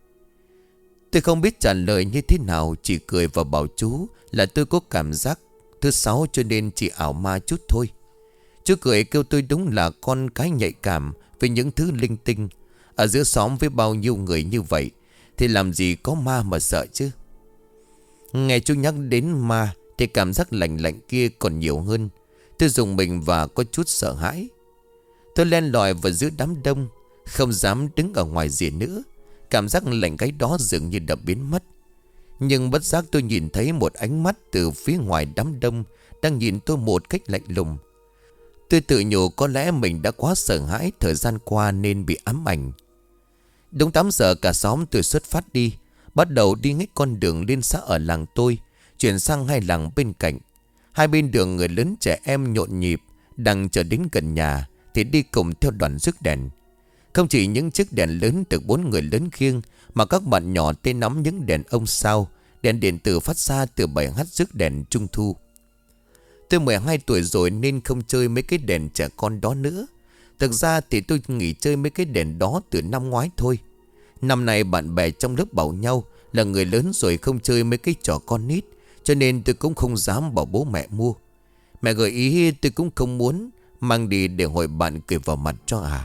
Tôi không biết trả lời như thế nào, chỉ cười và bảo chú là tôi có cảm giác thứ sáu cho nên chỉ ảo ma chút thôi. Chú cười kêu tôi đúng là con cái nhạy cảm với những thứ linh tinh. Ở giữa xóm với bao nhiêu người như vậy thì làm gì có ma mà sợ chứ. Nghe chú nhắc đến ma thì cảm giác lạnh lạnh kia còn nhiều hơn. Tôi rùng mình và có chút sợ hãi. Tôi len lỏi vào giữa đám đông, không dám đứng ở ngoài rìa nữa. Cảm giác lạnh gáy đó dường như đã biến mất. Nhưng bất giác tôi nhìn thấy một ánh mắt từ phía ngoài đám đông đang nhìn tôi một cách lạnh lùng. Tôi tự nhủ có lẽ mình đã quá sợ hãi thời gian qua nên bị ám ảnh. Đúng tám giờ cả xóm tôi xuất phát đi, bắt đầu đi ngay con đường liên xã ở làng tôi, chuyển sang hai làng bên cạnh. Hai bên đường người lớn trẻ em nhộn nhịp. Đang chờ đến gần nhà thì đi cùng theo đoàn rước đèn. Không chỉ những chiếc đèn lớn từ bốn người lớn khiêng, mà các bạn nhỏ tay nắm những đèn ông sao, đèn điện tử phát ra từ bài hát rước đèn trung thu. Tôi mười hai tuổi rồi nên không chơi mấy cái đèn trẻ con đó nữa. Thực ra thì tôi nghỉ chơi mấy cái đèn đó từ năm ngoái thôi. Năm nay bạn bè trong lớp bảo nhau là người lớn rồi không chơi mấy cái trò con nít, cho nên tôi cũng không dám bảo bố mẹ mua. Mẹ gợi ý tôi cũng không muốn, mang đi để hội bạn cười vào mặt cho à.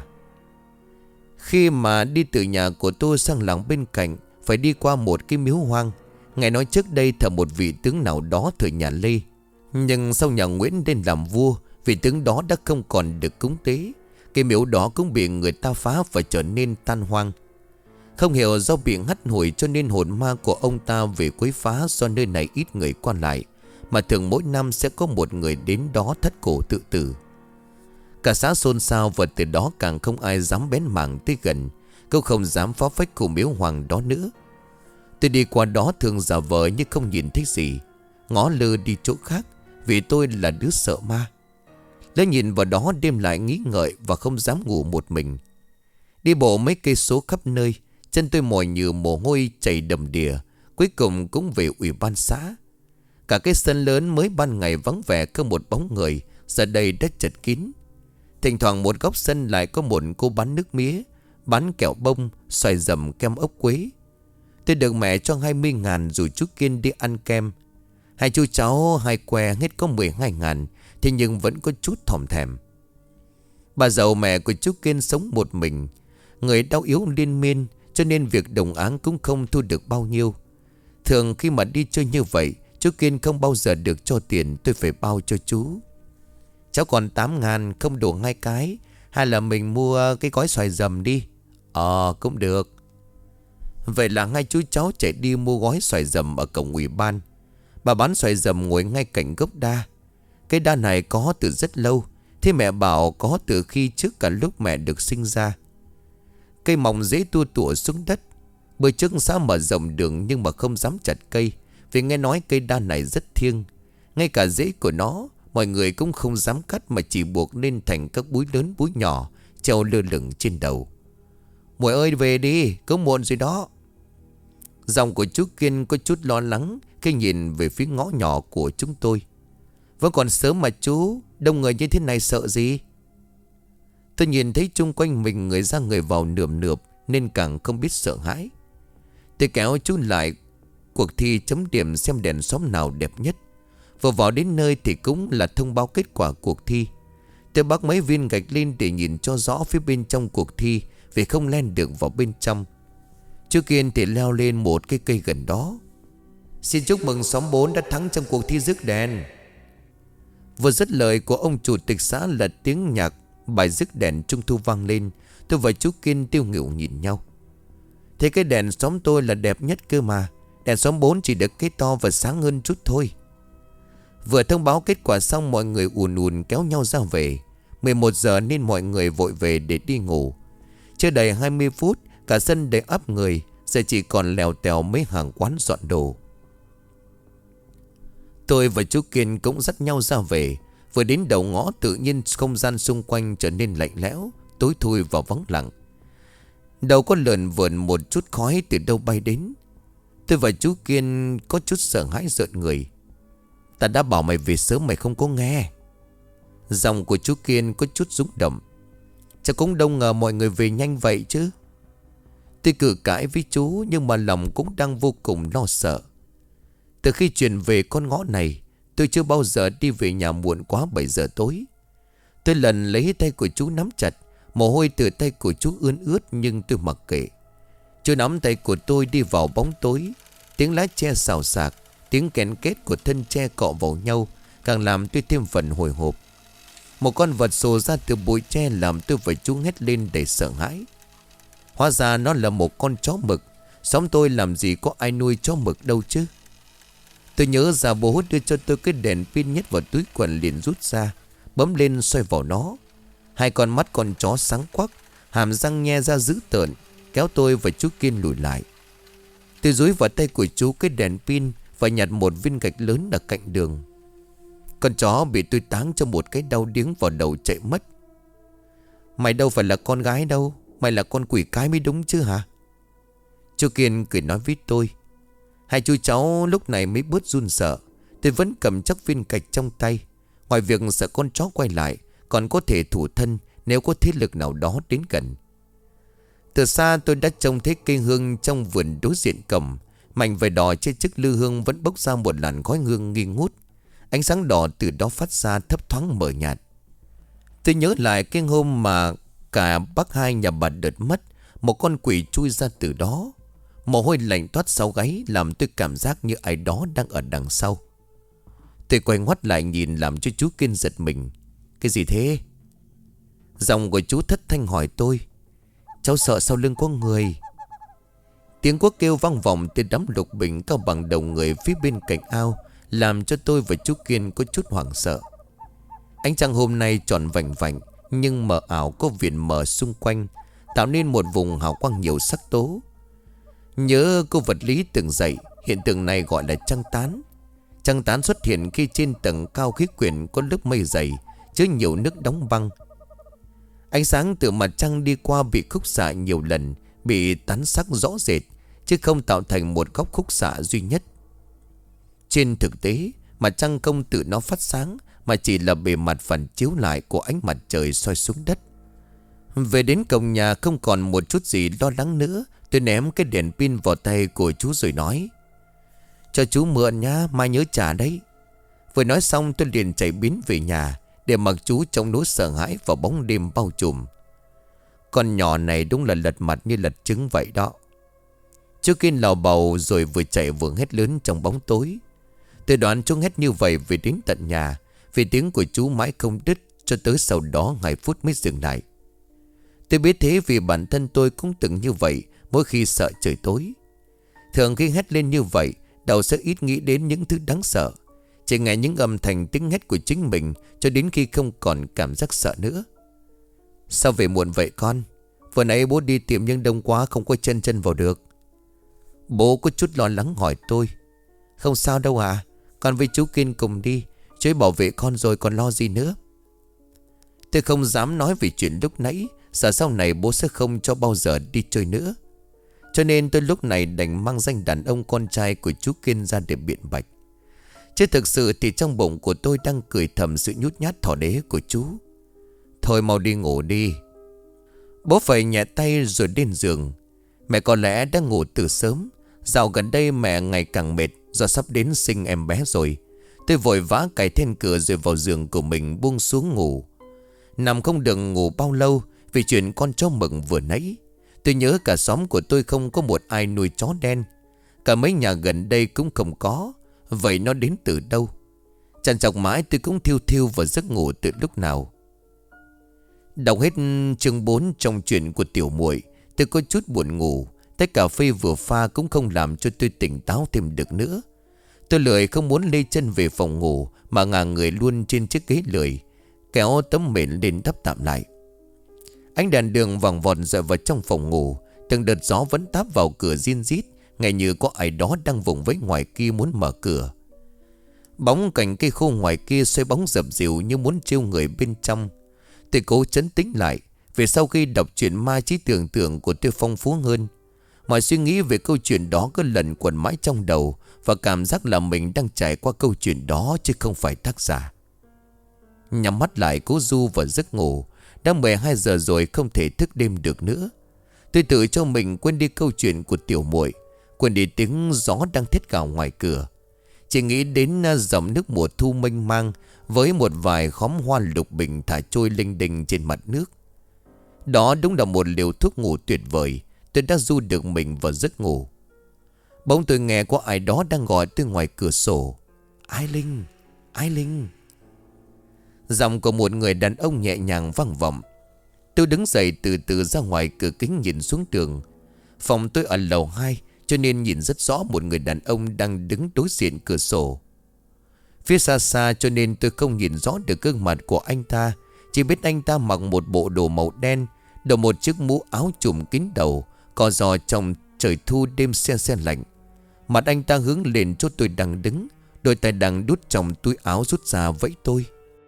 Khi mà đi từ nhà của tôi sang làng bên cạnh, phải đi qua một cái miếu hoang. Nghe nói trước đây thờ một vị tướng nào đó thời nhà Lê, nhưng sau nhà Nguyễn lên làm vua, vị tướng đó đã không còn được cúng tế. Cái miếu đó cũng bị người ta phá và trở nên tan hoang. Không hiểu do bị hắt hủi cho nên hồn ma của ông ta về quấy phá, do nơi này ít người qua lại, mà thường mỗi năm sẽ có một người đến đó thắt cổ tự tử. Cả xã xôn xao và từ đó càng không ai dám bén mảng tới gần, cũng không dám phá phách khu miếu hoàng đó nữa. Tôi đi qua đó thường giả vờ như không nhìn thấy gì, ngó lơ đi chỗ khác, vì tôi là đứa sợ ma. Lỡ nhìn vào đó đêm lại nghĩ ngợi và không dám ngủ một mình. Đi bộ mấy cây số khắp nơi, chân tôi mỏi như mồ hôi chảy đầm đìa. Cuối cùng cũng về ủy ban xã. Cả cái sân lớn mới ban ngày vắng vẻ không một bóng người, giờ đây đã chật kín. Thỉnh thoảng một góc sân lại có một cô bán nước mía, bán kẹo bông, xoài dầm, kem ốc quế. Tôi được mẹ cho hai mươi ngàn rủ chú Kiên đi ăn kem. Hai chú cháu hai que hết có mười hai ngàn, thế nhưng vẫn có chút thòm thèm. Bà giàu mẹ của chú Kiên sống một mình, người đau yếu liên miên, cho nên việc đồng áng cũng không thu được bao nhiêu. Thường khi mà đi chơi như vậy, chú Kiên không bao giờ được cho tiền, tôi phải bao cho chú. Cháu còn tám ngàn không đủ hai cái, hay là mình mua cái gói xoài dầm đi. Ờ cũng được. Vậy là hai chú cháu chạy đi mua gói xoài dầm ở cổng ủy ban. Bà bán xoài dầm ngồi ngay cạnh gốc đa. Cái đa này có từ rất lâu, thế mẹ bảo có từ khi trước cả lúc mẹ được sinh ra. Cây mỏng dễ tua tủa xuống đất. Bữa trước xã mở rộng đường nhưng mà không dám chặt cây, vì nghe nói cây đa này rất thiêng. Ngay cả rễ của nó mọi người cũng không dám cắt, mà chỉ buộc nên thành các búi lớn búi nhỏ treo lơ lửng trên đầu. Muội ơi về đi, cũng muộn rồi đó. Giọng của chú Kiên có chút lo lắng khi nhìn về phía ngõ nhỏ của chúng tôi. Vẫn còn sớm mà chú, đông người như thế này sợ gì? Tôi nhìn thấy chung quanh mình người ra người vào nườm nượp nên càng không biết sợ hãi. Tôi kéo chú lại cuộc thi chấm điểm xem đèn xóm nào đẹp nhất. Vừa vào đến nơi thì cũng là thông báo kết quả cuộc thi. Tôi bắc mấy viên gạch lên để nhìn cho rõ phía bên trong cuộc thi, vì không len được vào bên trong. Chú Kiên thì leo lên một cái cây gần đó. Xin chúc mừng xóm bốn đã thắng trong cuộc thi rước đèn. Vừa dứt lời của ông chủ tịch xã là tiếng nhạc bài rước đèn trung thu vang lên. Tôi và chú Kiên tiêu nghỉu nhìn nhau. Thế cái đèn xóm tôi là đẹp nhất cơ mà. Đèn xóm bốn chỉ được cái to và sáng hơn chút thôi. Vừa thông báo kết quả xong, mọi người ùn ùn kéo nhau ra về. Mười một giờ nên mọi người vội về để đi ngủ. Chưa đầy hai mươi phút, cả sân đầy ắp người. Giờ chỉ còn lèo tèo mấy hàng quán dọn đồ. Tôi và chú Kiên cũng dắt nhau ra về. Vừa đến đầu ngõ, tự nhiên không gian xung quanh trở nên lạnh lẽo, tối thui và vắng lặng. Đầu có lượn vượn một chút khói từ đâu bay đến. Tôi và chú Kiên có chút sợ hãi rợn người. Ta đã bảo mày về sớm mày không có nghe. Giọng của chú Kiên có chút rung động. Chắc cũng đâu ngờ mọi người về nhanh vậy chứ. Tôi cự cãi với chú, nhưng mà lòng cũng đang vô cùng lo sợ. Từ khi chuyển về con ngõ này, tôi chưa bao giờ đi về nhà muộn quá bảy giờ tối. Tôi lần lấy tay của chú nắm chặt. Mồ hôi từ tay của chú ướt ướt, nhưng tôi mặc kệ. Chú nắm tay của tôi đi vào bóng tối. Tiếng lá tre xào xạc, tiếng kén két của thân tre cọ vào nhau càng làm tôi thêm phần hồi hộp. Một con vật sồ ra từ bụi tre làm tôi và chú hét lên đầy sợ hãi. Hóa ra nó là một con chó mực. Xóm tôi làm gì có ai nuôi chó mực đâu chứ. Tôi nhớ ra bố đưa cho tôi cái đèn pin nhét vào túi quần, liền rút ra, bấm lên xoay vào nó. Hai con mắt con chó sáng quắc, hàm răng nhe ra dữ tợn, kéo tôi và chú Kiên lùi lại. Tôi dúi vào tay của chú cái đèn pin và nhặt một viên gạch lớn ở cạnh đường. Con chó bị tôi táng cho một cái đau điếng vào đầu chạy mất. Mày đâu phải là con gái đâu, mày là con quỷ cái mới đúng chứ hả? Chú Kiên cười nói với tôi. Hai chú cháu lúc này mới bớt run sợ. Tôi vẫn cầm chắc viên gạch trong tay. Ngoài việc sợ con chó quay lại, còn có thể thủ thân nếu có thế lực nào đó đến gần. Từ xa tôi đã trông thấy cây hương trong vườn đối diện cầm. Mảnh vải đỏ trên chiếc lư hương vẫn bốc ra một làn khói hương nghi ngút. Ánh sáng đỏ từ đó phát ra thấp thoáng mờ nhạt. Tôi nhớ lại cái hôm mà cả bác hai nhà bà đợt mất. Một con quỷ chui ra từ đó. Mồ hôi lạnh toát sau gáy làm tôi cảm giác như ai đó đang ở đằng sau. Tôi quay ngoắt lại nhìn làm cho chú Kiên giật mình. Cái gì thế? Giọng của chú thất thanh hỏi tôi. Cháu sợ sau lưng có người. Tiếng cuốc kêu vang vọng từ đám lục bình cao bằng đầu người phía bên cạnh ao, làm cho tôi và chú Kiên có chút hoảng sợ. Ánh trăng hôm nay tròn vành vành, nhưng mờ ảo có viền mờ xung quanh, tạo nên một vùng hào quang nhiều sắc tố. Nhớ cô vật lý từng dạy, hiện tượng này gọi là trăng tán. Trăng tán xuất hiện khi trên tầng cao khí quyển có lớp mây dày, chứa nhiều nước đóng băng. Ánh sáng từ mặt trăng đi qua bị khúc xạ nhiều lần, bị tán sắc rõ rệt, chứ không tạo thành một góc khúc xạ duy nhất. Trên thực tế, mặt trăng không tự nó phát sáng, mà chỉ là bề mặt phản chiếu lại của ánh mặt trời soi xuống đất. Về đến cổng nhà không còn một chút gì lo lắng nữa. Tôi ném cái đèn pin vào tay của chú rồi nói. Cho chú mượn nhá, mai nhớ trả đấy. Vừa nói xong tôi liền chạy biến về nhà, để mặc chú trong nỗi sợ hãi và bóng đêm bao trùm. Con nhỏ này đúng là lật mặt như lật trứng vậy đó. Chú Kiên lào bầu rồi vừa chạy vừa hét lớn trong bóng tối. Tôi đoán chú hét như vậy về đến tận nhà, vì tiếng của chú mãi không đứt, cho tới sau đó vài phút mới dừng lại. Tôi biết thế vì bản thân tôi cũng từng như vậy mỗi khi sợ trời tối. Thường khi hét lên như vậy, đầu sẽ ít nghĩ đến những thứ đáng sợ, chỉ nghe những âm thanh tiếng hét của chính mình cho đến khi không còn cảm giác sợ nữa. Sao về muộn vậy con? Vừa nãy bố đi tiệm nhưng đông quá không có chân chân vào được. Bố có chút lo lắng hỏi tôi. Không sao đâu à, con với chú Kiên cùng đi, chú ấy bảo vệ con rồi còn lo gì nữa. Tôi không dám nói về chuyện lúc nãy, sợ sau này bố sẽ không cho bao giờ đi chơi nữa. Cho nên tôi lúc này đành mang danh đàn ông con trai của chú Kiên ra để biện bạch. Chứ thực sự thì trong bụng của tôi đang cười thầm sự nhút nhát thỏ đế của chú. Thôi mau đi ngủ đi. Bố phải nhẹ tay rồi lên giường. Mẹ có lẽ đã ngủ từ sớm. Dạo gần đây mẹ ngày càng mệt do sắp đến sinh em bé rồi. Tôi vội vã cài then cửa rồi vào giường của mình buông xuống ngủ. Nằm không được ngủ bao lâu vì chuyện con chó mừng vừa nãy. Tôi nhớ cả xóm của tôi không có một ai nuôi chó đen. Cả mấy nhà gần đây cũng không có. Vậy nó đến từ đâu? Chằn chọc mãi tôi cũng thiêu thiêu vào giấc ngủ từ lúc nào. Đọc hết chương bốn trong chuyện của tiểu muội, tôi có chút buồn ngủ. Tách cà phê vừa pha cũng không làm cho tôi tỉnh táo thêm được nữa. Tôi lười không muốn lê chân về phòng ngủ mà ngả người luôn trên chiếc ghế lười, kéo tấm mền lên đắp tạm lại. Ánh đèn đường vòng vọt dọi vào trong phòng ngủ. Từng đợt gió vẫn táp vào cửa rin rít, nghe như có ai đó đang vùng vẫy ngoài kia muốn mở cửa. Bóng cành cây khô ngoài kia xoay bóng dập dìu như muốn trêu người bên trong. Tôi cố trấn tĩnh lại, vì sau khi đọc truyện ma trí tưởng tượng của tôi phong phú hơn. Mọi suy nghĩ về câu chuyện đó cứ lần quẩn mãi trong đầu, và cảm giác là mình đang trải qua câu chuyện đó chứ không phải tác giả. Nhắm mắt lại cố du vào giấc ngủ. Đã mười hai giờ rồi không thể thức đêm được nữa. Tôi tự cho mình quên đi câu chuyện của tiểu muội, quên đi tiếng gió đang thét gào ngoài cửa. Chỉ nghĩ đến dòng nước mùa thu mênh mang với một vài khóm hoa lục bình thả trôi linh đình trên mặt nước. Đó đúng là một liều thuốc ngủ tuyệt vời. Tôi đã du được mình vào giấc ngủ. Bỗng tôi nghe có ai đó đang gọi tôi ngoài cửa sổ. Ai Linh, Ai Linh. Giọng của một người đàn ông nhẹ nhàng vang vọng. Tôi đứng dậy từ từ ra ngoài cửa kính nhìn xuống tường. Phòng tôi ở lầu hai, cho nên nhìn rất rõ một người đàn ông đang đứng đối diện cửa sổ. Phía xa xa cho nên tôi không nhìn rõ được gương mặt của anh ta. Chỉ biết anh ta mặc một bộ đồ màu đen, đội một chiếc mũ áo trùm kín đầu, co giò trong trời thu đêm se se lạnh. Mặt anh ta hướng lên chỗ tôi đang đứng, đôi tay đang đút trong túi áo rút ra vẫy tôi.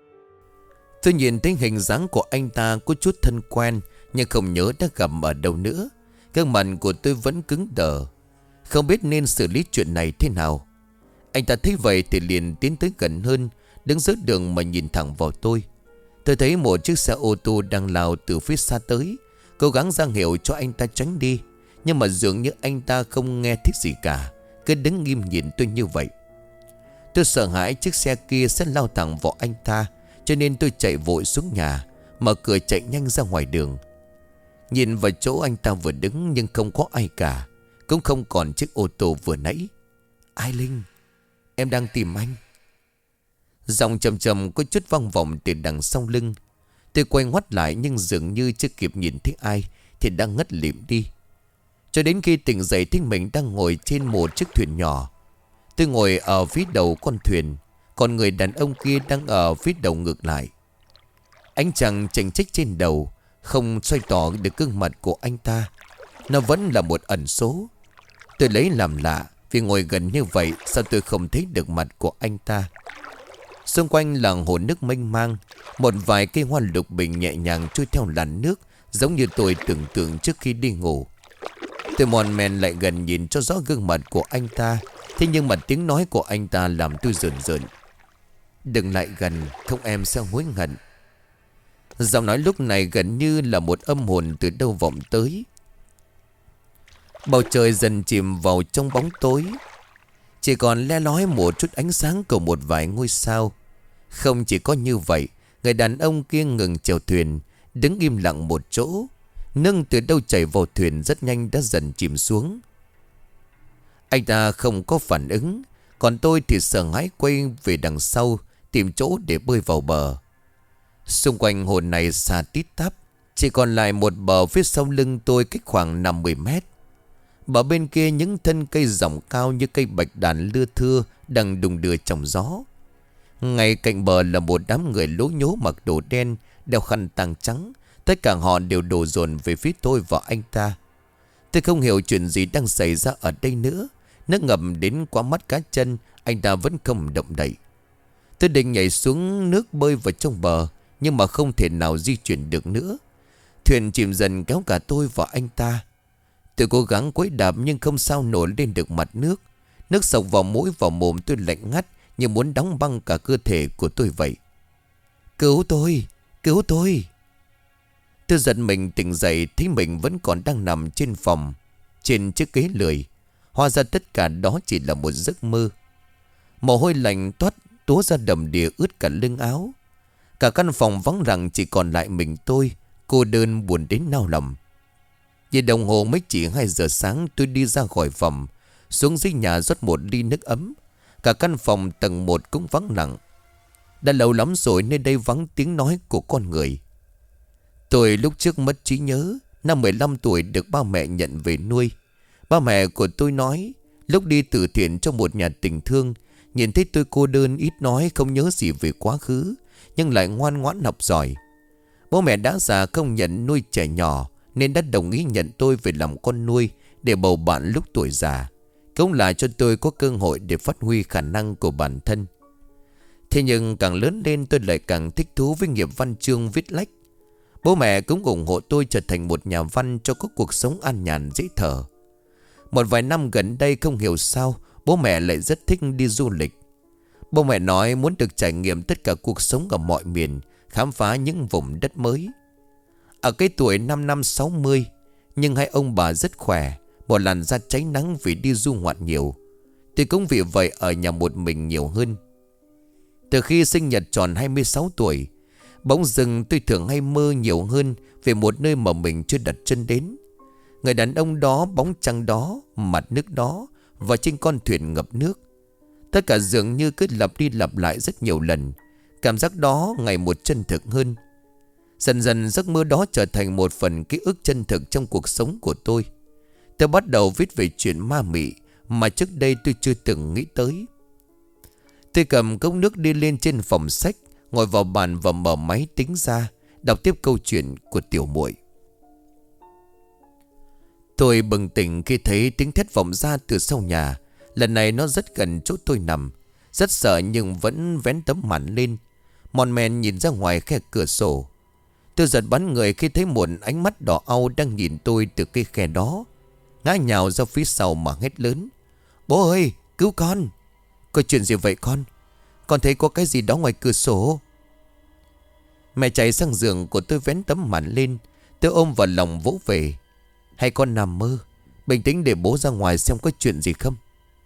Tôi nhìn thấy hình dáng của anh ta có chút thân quen, nhưng không nhớ đã gặp ở đâu nữa. Gương mặt của tôi vẫn cứng đờ, không biết nên xử lý chuyện này thế nào. Anh ta thấy vậy thì liền tiến tới gần hơn, đứng giữa đường mà nhìn thẳng vào tôi. Tôi thấy một chiếc xe ô tô đang lao từ phía xa tới, cố gắng ra hiệu cho anh ta tránh đi. Nhưng mà dường như anh ta không nghe thấy gì cả, cứ đứng nghiêm nhìn tôi như vậy. Tôi sợ hãi chiếc xe kia sẽ lao thẳng vào anh ta, cho nên tôi chạy vội xuống nhà, mở cửa chạy nhanh ra ngoài đường. Nhìn vào chỗ anh ta vừa đứng nhưng không có ai cả, cũng không còn chiếc ô tô vừa nãy. Ai Linh, em đang tìm anh. Giọng trầm trầm có chút vang vọng từ đằng sau lưng. Tôi quay ngoắt lại nhưng dường như chưa kịp nhìn thấy ai thì đang ngất lịm đi. Cho đến khi tỉnh dậy thấy mình đang ngồi trên một chiếc thuyền nhỏ. Tôi ngồi ở phía đầu con thuyền, còn người đàn ông kia đang ở phía đầu ngược lại. Ánh trăng chênh chếch trên đầu không xoay tỏ được gương mặt của anh ta. Nó vẫn là một ẩn số. Tôi lấy làm lạ, vì ngồi gần như vậy sao tôi không thấy được mặt của anh ta. Xung quanh là hồ nước mênh mang, một vài cây hoa lục bình nhẹ nhàng trôi theo làn nước, giống như tôi tưởng tượng trước khi đi ngủ. Tôi mòn men lại gần nhìn cho rõ gương mặt của anh ta. Thế nhưng mà tiếng nói của anh ta làm tôi rợn rợn. Đừng lại gần, không em sẽ hối hận. Giọng nói lúc này gần như là một âm hồn từ đâu vọng tới. Bầu trời dần chìm vào trong bóng tối, chỉ còn le lói một chút ánh sáng của một vài ngôi sao. Không chỉ có như vậy, người đàn ông kia ngừng chèo thuyền, đứng im lặng một chỗ. Nâng từ đâu chảy vào thuyền rất nhanh đã dần chìm xuống. Anh ta không có phản ứng, còn tôi thì sợ hãi quay về đằng sau, tìm chỗ để bơi vào bờ. Xung quanh hồ này xa tít tắp, chỉ còn lại một bờ phía sau lưng tôi cách khoảng năm mươi mét. Bờ bên kia những thân cây rộng cao như cây bạch đàn lưa thưa đang đùng đưa trong gió. Ngay cạnh bờ là một đám người lố nhố mặc đồ đen, đeo khăn tang trắng. Tất cả họ đều đổ dồn về phía tôi và anh ta. Tôi không hiểu chuyện gì đang xảy ra ở đây nữa. Nước ngầm đến quá mắt cá chân, anh ta vẫn không động đậy. Tôi định nhảy xuống nước bơi vào trong bờ, nhưng mà không thể nào di chuyển được nữa. Thuyền chìm dần kéo cả tôi và anh ta. Tôi cố gắng quấy đạp nhưng không sao nổi lên được mặt nước. Nước sộc vào mũi vào mồm tôi lạnh ngắt, như muốn đóng băng cả cơ thể của tôi vậy. Cứu tôi! Cứu tôi! Tôi giật mình tỉnh dậy, thấy mình vẫn còn đang nằm trên phòng, trên chiếc ghế lười. Hóa ra tất cả đó chỉ là một giấc mơ. Mồ hôi lạnh toát túa ra đầm đìa ướt cả lưng áo. Cả căn phòng vắng lặng, chỉ còn lại mình tôi, cô đơn buồn đến nao lòng. Nhìn đồng hồ mới chỉ hai giờ sáng, tôi đi ra khỏi phòng, xuống dưới nhà rót một ly nước ấm. Cả căn phòng tầng một cũng vắng lặng. Đã lâu lắm rồi nơi đây vắng tiếng nói của con người. Tôi lúc trước mất trí nhớ. Năm mười lăm tuổi được ba mẹ nhận về nuôi. Ba mẹ của tôi nói lúc đi từ thiện cho một nhà tình thương, nhìn thấy tôi cô đơn ít nói, không nhớ gì về quá khứ, nhưng lại ngoan ngoãn học giỏi. Bố mẹ đã già không nhận nuôi trẻ nhỏ, nên đã đồng ý nhận tôi về làm con nuôi để bầu bạn lúc tuổi già, cũng là cho tôi có cơ hội để phát huy khả năng của bản thân. Thế nhưng càng lớn lên tôi lại càng thích thú với nghiệp văn chương viết lách. Bố mẹ cũng ủng hộ tôi trở thành một nhà văn cho có cuộc sống an nhàn dễ thở. Một vài năm gần đây không hiểu sao bố mẹ lại rất thích đi du lịch. Bố mẹ nói muốn được trải nghiệm tất cả cuộc sống ở mọi miền, khám phá những vùng đất mới. Ở cái tuổi năm năm sáu mươi, nhưng hai ông bà rất khỏe, một làn da cháy nắng vì đi du ngoạn nhiều. Tôi cũng vì vậy ở nhà một mình nhiều hơn. Từ khi sinh nhật tròn hai mươi sáu tuổi, bỗng dưng tôi thường hay mơ nhiều hơn về một nơi mà mình chưa đặt chân đến. Người đàn ông đó, bóng trăng đó, mặt nước đó, và trên con thuyền ngập nước. Tất cả dường như cứ lặp đi lặp lại rất nhiều lần. Cảm giác đó ngày một chân thực hơn. Dần dần giấc mơ đó trở thành một phần ký ức chân thực trong cuộc sống của tôi. Tôi bắt đầu viết về chuyện ma mị mà trước đây tôi chưa từng nghĩ tới. Tôi cầm cốc nước đi lên trên phòng sách, ngồi vào bàn và mở máy tính ra, đọc tiếp câu chuyện của tiểu muội. Tôi bừng tỉnh khi thấy tiếng thét vọng ra từ sau nhà. Lần này nó rất gần chỗ tôi nằm. Rất sợ nhưng vẫn vén tấm màn lên, mòn men nhìn ra ngoài khe cửa sổ. Tôi giật bắn người khi thấy một ánh mắt đỏ au đang nhìn tôi từ cái khe đó. Ngã nhào ra phía sau mà hét lớn: Bố ơi, cứu con! Có chuyện gì vậy con? Con thấy có cái gì đó ngoài cửa sổ. Mẹ chạy sang giường của tôi vén tấm màn lên. Tôi ôm vào lòng vỗ về. Hay con nằm mơ? Bình tĩnh để bố ra ngoài xem có chuyện gì không.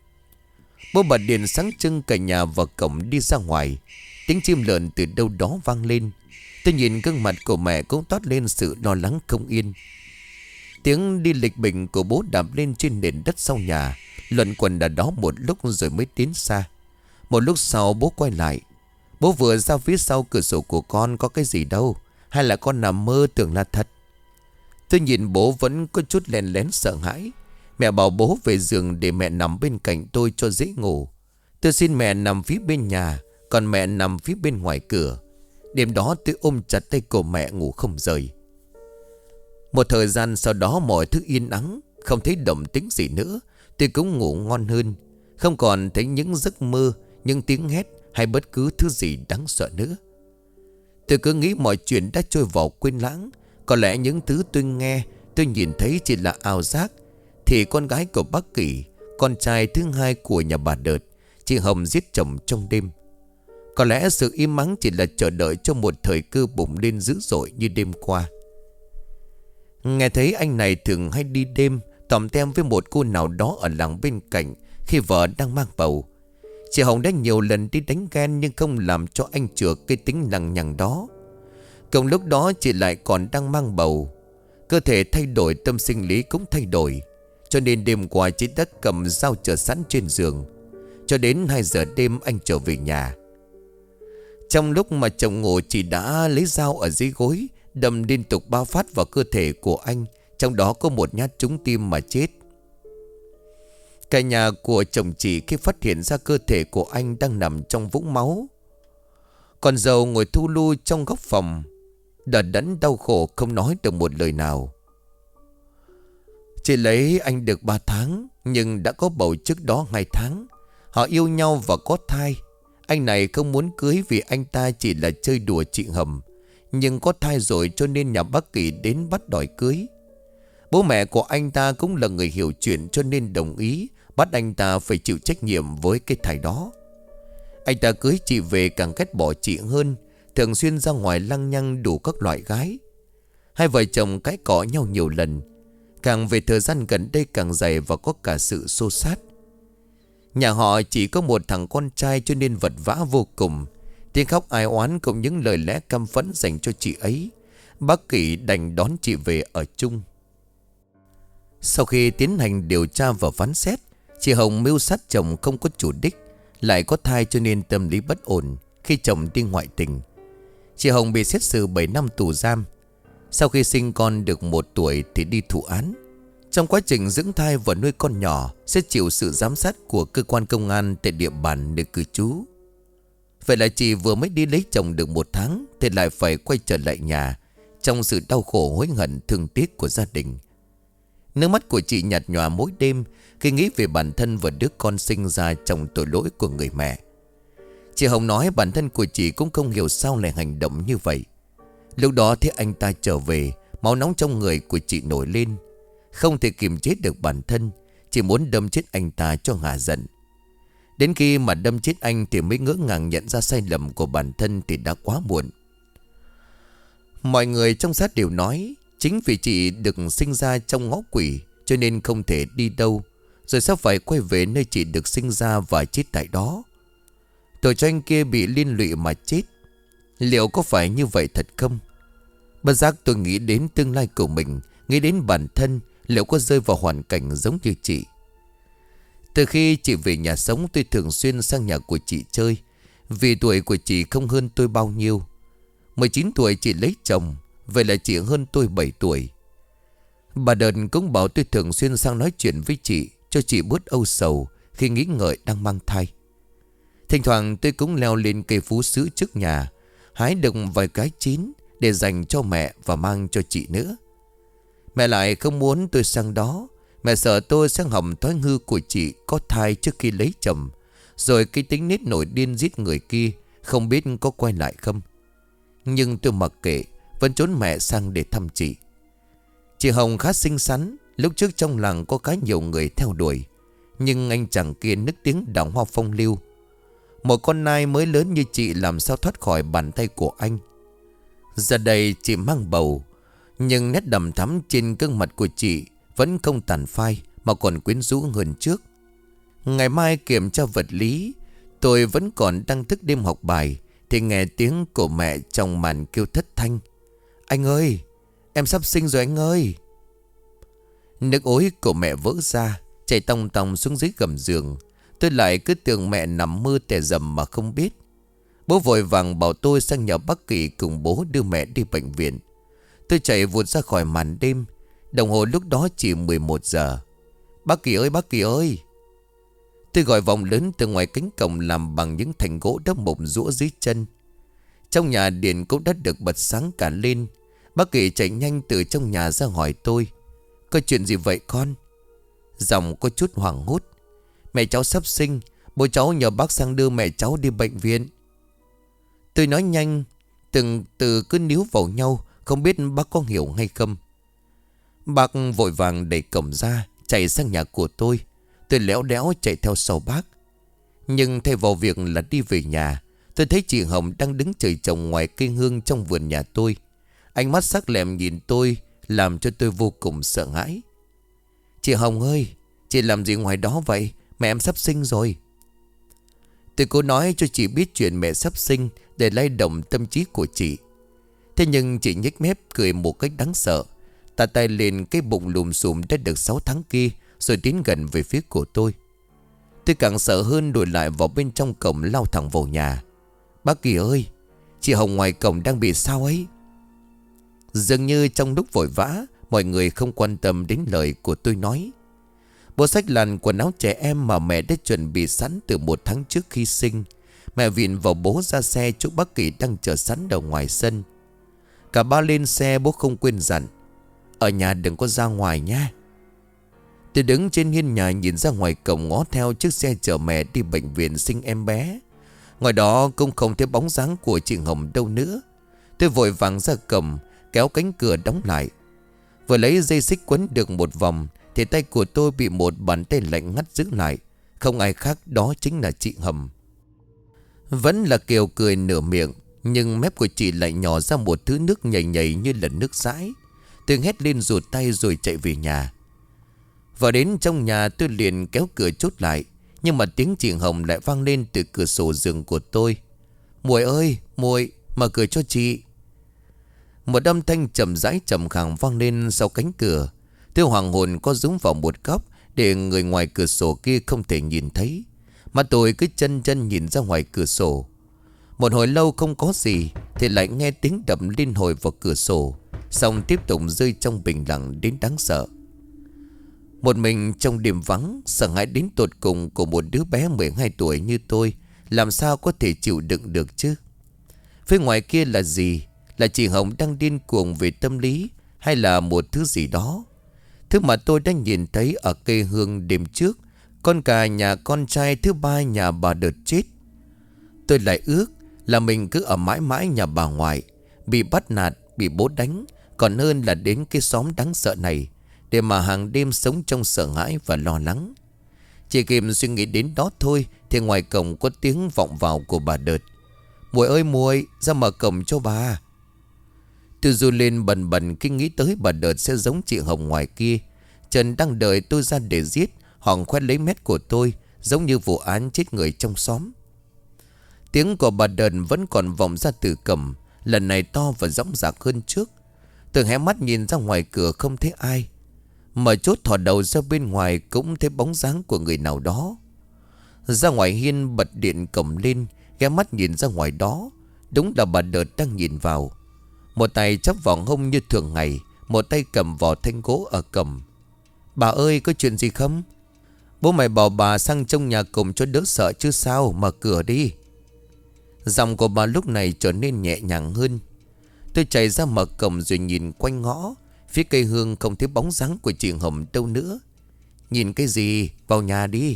Bố bật điện sáng trưng, cả nhà vào cổng đi ra ngoài. Tiếng chim lợn từ đâu đó vang lên. Tôi nhìn gương mặt của mẹ cũng toát lên sự lo lắng không yên. Tiếng đi lịch bình của bố đạp lên trên nền đất sau nhà, luẩn quẩn ở đó một lúc rồi mới tiến xa. Một lúc sau bố quay lại. Bố vừa ra phía sau cửa sổ của con, có cái gì đâu? Hay là con nằm mơ tưởng là thật? Tôi nhìn bố vẫn có chút lén lén sợ hãi. Mẹ bảo bố về giường để mẹ nằm bên cạnh tôi cho dễ ngủ. Tôi xin mẹ nằm phía bên nhà, còn mẹ nằm phía bên ngoài cửa. Đêm đó tôi ôm chặt tay của mẹ ngủ không rời. Một thời gian sau đó mọi thứ yên ắng, không thấy động tĩnh gì nữa. Tôi cũng ngủ ngon hơn, không còn thấy những giấc mơ, những tiếng hét hay bất cứ thứ gì đáng sợ nữa. Tôi cứ nghĩ mọi chuyện đã trôi vào quên lãng. Có lẽ những thứ tôi nghe, tôi nhìn thấy chỉ là ảo giác. Thì con gái của bác Kỷ, con trai thứ hai của nhà bà Đợt, chị Hồng giết chồng trong đêm. Có lẽ sự im ắng chỉ là chờ đợi cho một thời cơ bùng lên dữ dội như đêm qua. Nghe thấy anh này thường hay đi đêm tòm tem với một cô nào đó ở làng bên cạnh khi vợ đang mang bầu. Chị Hồng đã nhiều lần đi đánh ghen nhưng không làm cho anh chừa cái tính lằng nhằng đó. Cùng lúc đó chị lại còn đang mang bầu. Cơ thể thay đổi, tâm sinh lý cũng thay đổi. Cho nên đêm qua chị đã cầm dao chờ sẵn trên giường. Cho đến hai giờ đêm anh trở về nhà. Trong lúc mà chồng ngủ, chị đã lấy dao ở dưới gối đâm liên tục ba phát vào cơ thể của anh, trong đó có một nhát trúng tim mà chết. Cả nhà của chồng chị khi phát hiện ra cơ thể của anh đang nằm trong vũng máu. Con dâu ngồi thu lu trong góc phòng, đờ đẫn đau khổ không nói được một lời nào. Chị lấy anh được ba tháng, nhưng đã có bầu trước đó hai tháng. Họ yêu nhau và có thai. Anh này không muốn cưới vì anh ta chỉ là chơi đùa chị Hầm, nhưng có thai rồi cho nên nhà bác Kỳ đến bắt đòi cưới. Bố mẹ của anh ta cũng là người hiểu chuyện, cho nên đồng ý bắt anh ta phải chịu trách nhiệm với cái thai đó. Anh ta cưới chị về càng ghét bỏ chị hơn, thường xuyên ra ngoài lăng nhăng đủ các loại gái. Hai vợ chồng cãi cọ nhau nhiều lần, càng về thời gian gần đây càng dày và có cả sự xô xát. Nhà họ chỉ có một thằng con trai cho nên vật vã vô cùng. Tiếng khóc ai oán cùng những lời lẽ căm phẫn dành cho chị ấy, bác Kỷ đành đón chị về ở chung. Sau khi tiến hành điều tra và phán xét, chị Hồng mưu sát chồng không có chủ đích, lại có thai cho nên tâm lý bất ổn khi chồng đi ngoại tình. Chị Hồng bị xét xử bảy năm tù giam. Sau khi sinh con được một tuổi thì đi thụ án. Trong quá trình dưỡng thai và nuôi con nhỏ sẽ chịu sự giám sát của cơ quan công an tại địa bàn nơi cư trú. Vậy là chị vừa mới đi lấy chồng được một tháng thì lại phải quay trở lại nhà trong sự đau khổ hối hận thương tiếc của gia đình. Nước mắt của chị nhạt nhòa mỗi đêm khi nghĩ về bản thân và đứa con sinh ra trong tội lỗi của người mẹ. Chị Hồng nói bản thân của chị cũng không hiểu sao lại hành động như vậy. Lúc đó thấy anh ta trở về, máu nóng trong người của chị nổi lên. Không thể kiềm chế được bản thân, chỉ muốn đâm chết anh ta cho hả giận. Đến khi mà đâm chết anh thì mới ngỡ ngàng nhận ra sai lầm của bản thân thì đã quá muộn. Mọi người trong xã đều nói chính vì chị được sinh ra trong ngõ quỷ cho nên không thể đi đâu, rồi sao phải quay về nơi chị được sinh ra và chết tại đó. Tội cho anh kia bị liên lụy mà chết. Liệu có phải như vậy thật không? Bất giác tôi nghĩ đến tương lai của mình, nghĩ đến bản thân liệu có rơi vào hoàn cảnh giống như chị. Từ khi chị về nhà sống, tôi thường xuyên sang nhà của chị chơi, vì tuổi của chị không hơn tôi bao nhiêu. mười chín tuổi chị lấy chồng, vậy là chị hơn tôi bảy tuổi. Bà Đần cũng bảo tôi thường xuyên sang nói chuyện với chị, cho chị bớt âu sầu khi nghĩ ngợi đang mang thai. Thỉnh thoảng tôi cũng leo lên cây phú sữa trước nhà, hái được vài cái chín để dành cho mẹ và mang cho chị nữa. Mẹ lại không muốn tôi sang đó. Mẹ sợ tôi sẽ hỏng thói hư của chị có thai trước khi lấy chồng, rồi cái tính nết nổi điên giết người kia không biết có quay lại không. Nhưng tôi mặc kệ, vẫn trốn mẹ sang để thăm chị. Chị Hồng khá xinh xắn. Lúc trước trong làng có khá nhiều người theo đuổi, nhưng anh chàng kia nức tiếng đào hoa phong lưu. Một con nai mới lớn như chị làm sao thoát khỏi bàn tay của anh. Giờ đây chị mang bầu, nhưng nét đầm thắm trên gương mặt của chị vẫn không tàn phai mà còn quyến rũ hơn trước. Ngày mai kiểm tra vật lý, tôi vẫn còn đang thức đêm học bài thì nghe tiếng của mẹ trong màn kêu thất thanh: "Anh ơi, em sắp sinh rồi anh ơi!" Nước ối của mẹ vỡ ra, chảy tòng tòng xuống dưới gầm giường. Tôi lại cứ tưởng mẹ nằm mơ tè dầm mà không biết. Bố vội vàng bảo tôi sang nhà bác Kỳ cùng bố đưa mẹ đi bệnh viện. Tôi chạy vụt ra khỏi màn đêm. Đồng hồ lúc đó chỉ mười một giờ. "Bác Kỳ ơi, bác Kỳ ơi!" Tôi gọi vọng lớn từ ngoài cánh cổng làm bằng những thành gỗ đắp mộc rũa dưới chân. Trong nhà điện cũng đã được bật sáng cả lên. Bác Kỳ chạy nhanh từ trong nhà ra hỏi tôi: "Có chuyện gì vậy con?" Giọng có chút hoảng hốt: "Mẹ cháu sắp sinh, bố cháu nhờ bác sang đưa mẹ cháu đi bệnh viện." Tôi nói nhanh, từng từ cứ níu vào nhau, không biết bác có hiểu hay không. Bác vội vàng đẩy cổng ra, chạy sang nhà của tôi. Tôi léo đéo chạy theo sau bác. Nhưng thay vào việc là đi về nhà, tôi thấy chị Hồng đang đứng chờ chồng ngoài cây hương trong vườn nhà tôi. Ánh mắt sắc lẹm nhìn tôi làm cho tôi vô cùng sợ hãi. "Chị Hồng ơi, chị làm gì ngoài đó vậy? Mẹ em sắp sinh rồi." Tôi cố nói cho chị biết chuyện mẹ sắp sinh để lay động tâm trí của chị. Thế nhưng chị nhếch mép cười một cách đáng sợ, tạt tay lên cái bụng lùm xùm đã được sáu tháng kia, rồi tiến gần về phía của tôi. Tôi càng sợ hơn, đuổi lại vào bên trong cổng lao thẳng vào nhà. "Bác Kỳ ơi, chị Hồng ngoài cổng đang bị sao ấy." Dường như trong lúc vội vã, mọi người không quan tâm đến lời của tôi nói. Bố xách làn quần áo trẻ em mà mẹ đã chuẩn bị sẵn từ một tháng trước khi sinh. Mẹ viện vào bố ra xe chỗ bác Kỳ đang chờ sẵn đầu ngoài sân. Cả ba lên xe, bố không quên dặn: "Ở nhà đừng có ra ngoài nha." Tôi đứng trên hiên nhà nhìn ra ngoài cổng, ngó theo chiếc xe chở mẹ đi bệnh viện sinh em bé. Ngoài đó cũng không thấy bóng dáng của chị Hồng đâu nữa. Tôi vội vàng ra cổng, kéo cánh cửa đóng lại. Vừa lấy dây xích quấn được một vòng thì tay của tôi bị một bàn tay lạnh ngắt giữ lại. Không ai khác đó chính là chị Hầm. Vẫn là Kiều cười nửa miệng, nhưng mép của chị lại nhỏ ra một thứ nước nhầy nhầy như là nước dãi. Tôi hét lên rụt tay rồi chạy về nhà. Vào đến trong nhà tôi liền kéo cửa chốt lại. Nhưng mà tiếng chị Hồng lại vang lên từ cửa sổ giường của tôi. Muội ơi, muội, mở cửa cho chị. Một âm thanh trầm rãi trầm khàn vang lên sau cánh cửa. Tôi hoàng hồn có rúm vào một góc để người ngoài cửa sổ kia không thể nhìn thấy. Mà tôi cứ chân chân nhìn ra ngoài cửa sổ. Một hồi lâu không có gì thì lại nghe tiếng đập liên hồi vào cửa sổ, xong tiếp tục rơi trong bình lặng đến đáng sợ. Một mình trong đêm vắng, sợ hãi đến tột cùng của một đứa bé mười hai tuổi như tôi, làm sao có thể chịu đựng được chứ? Phía ngoài kia là gì? Là chị Hồng đang điên cuồng về tâm lý, hay là một thứ gì đó? Thứ mà tôi đã nhìn thấy ở cây hương đêm trước, con cả nhà con trai thứ ba nhà bà Đợt chết. Tôi lại ước là mình cứ ở mãi mãi nhà bà ngoại, bị bắt nạt, bị bố đánh, còn hơn là đến cái xóm đáng sợ này, để mà hàng đêm sống trong sợ hãi và lo lắng. Chỉ kịp suy nghĩ đến đó thôi thì ngoài cổng có tiếng vọng vào của bà Đợt. Muội ơi muội, ra mở cổng cho bà. Tôi du lên bần bần khi nghĩ tới bà Đợt sẽ giống chị Hồng ngoài kia. Trần đang đợi tôi ra để giết, hòng khoét lấy mét của tôi, giống như vụ án chết người trong xóm. Tiếng của bà Đợt vẫn còn vọng ra từ cổng, lần này to và dõng dạc hơn trước. Tôi hé mắt nhìn ra ngoài cửa không thấy ai. Mở chốt thò đầu ra bên ngoài cũng thấy bóng dáng của người nào đó. Ra ngoài hiên bật điện cổng lên, ghé mắt nhìn ra ngoài đó. Đúng là bà Đợt đang nhìn vào. Một tay chắp vào hông như thường ngày, một tay cầm vỏ thanh gỗ ở cầm. Bà ơi, có chuyện gì không? Bố mày bảo bà sang trong nhà cùng cho đỡ sợ chứ sao, mở cửa đi. Giọng của bà lúc này trở nên nhẹ nhàng hơn. Tôi chạy ra mở cổng rồi nhìn quanh ngõ. Phía cây hương không thấy bóng dáng của chị Hồng đâu nữa. Nhìn cái gì, vào nhà đi.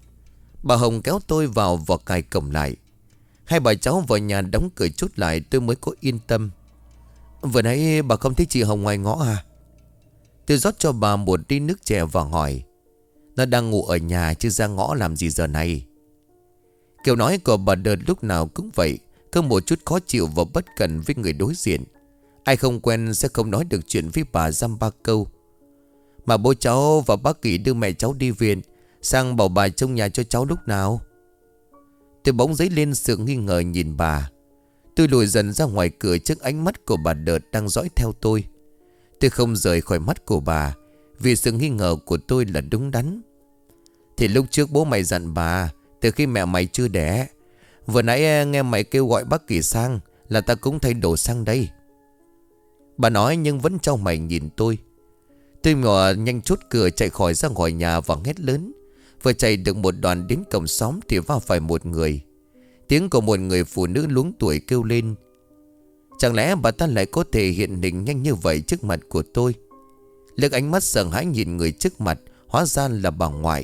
Bà Hồng kéo tôi vào và cài cổng lại. Hai bà cháu vào nhà đóng cửa chốt lại tôi mới có yên tâm. Vừa nãy bà không thấy chị Hồng ngoài ngõ à? Tôi rót cho bà một ly nước chè và hỏi. Nó đang ngủ ở nhà chứ ra ngõ làm gì giờ này? Kiểu nói của bà Đợt lúc nào cũng vậy, có một chút khó chịu và bất cẩn với người đối diện. Ai không quen sẽ không nói được chuyện với bà dăm ba câu. Mà bố cháu và bác Kỷ đưa mẹ cháu đi viện, sang bảo bà trông nhà cho cháu lúc nào? Tôi bỗng dấy lên sự nghi ngờ nhìn bà. Tôi lùi dần ra ngoài cửa trước ánh mắt của bà Đợt đang dõi theo tôi. Tôi không rời khỏi mắt của bà, vì sự nghi ngờ của tôi là đúng đắn. Thì lúc trước bố mày dặn bà, từ khi mẹ mày chưa đẻ. Vừa nãy nghe mày kêu gọi bác Kỷ sang, là ta cũng thay đồ sang đây. Bà nói nhưng vẫn trao mày nhìn tôi. Tôi ngồi nhanh chốt cửa chạy khỏi ra ngoài nhà và hét lớn. Vừa chạy được một đoạn đến cổng xóm thì va phải một người. Tiếng của một người phụ nữ luống tuổi kêu lên. Chẳng lẽ bà ta lại có thể hiện hình nhanh như vậy trước mặt của tôi? Lực ánh mắt sợ hãi nhìn người trước mặt, hóa ra là bà ngoại.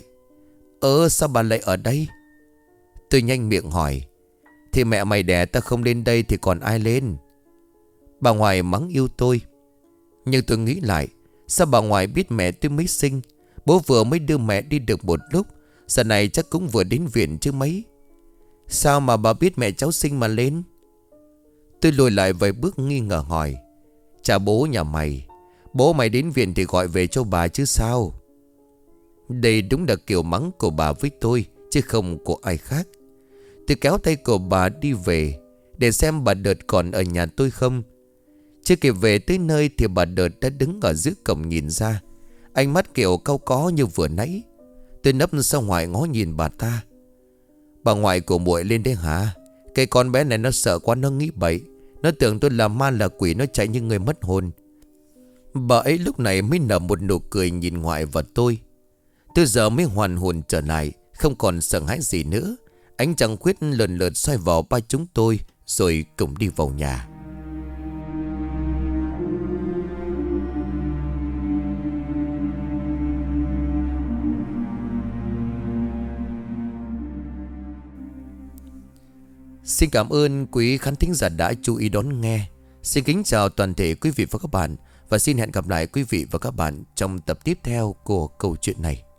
Ơ sao bà lại ở đây? Tôi nhanh miệng hỏi. Thì mẹ mày đẻ ta không lên đây thì còn ai lên? Bà ngoại mắng yêu tôi. Nhưng tôi nghĩ lại, sao bà ngoại biết mẹ tôi mới sinh? Bố vừa mới đưa mẹ đi được một lúc, giờ này chắc cũng vừa đến viện chứ mấy. Sao mà bà biết mẹ cháu sinh mà lên? Tôi lùi lại vài bước nghi ngờ hỏi. Chả bố nhà mày, bố mày đến viện thì gọi về cho bà chứ sao? Đây đúng là kiểu mắng của bà với tôi, chứ không của ai khác. Tôi kéo tay của bà đi về, để xem bà Đợt còn ở nhà tôi không. Chưa kịp về tới nơi thì bà Đợt đã đứng ở giữa cổng nhìn ra, ánh mắt kiểu cau có như vừa nãy. Tôi nấp sau ngoài ngó nhìn bà ta. Bà ngoại của muội lên đấy hả? Cái con bé này nó sợ quá, nó nghĩ bậy. Nó tưởng tôi là ma là quỷ, nó chạy như người mất hồn. Bà ấy lúc này mới nở một nụ cười nhìn ngoại và tôi. Tôi giờ mới hoàn hồn trở lại, không còn sợ hãi gì nữa. Ánh trăng khuyết lần lượt xoay vào ba chúng tôi, rồi cùng đi vào nhà. Xin cảm ơn quý khán thính giả đã chú ý đón nghe. Xin kính chào toàn thể quý vị và các bạn. Và xin hẹn gặp lại quý vị và các bạn trong tập tiếp theo của câu chuyện này.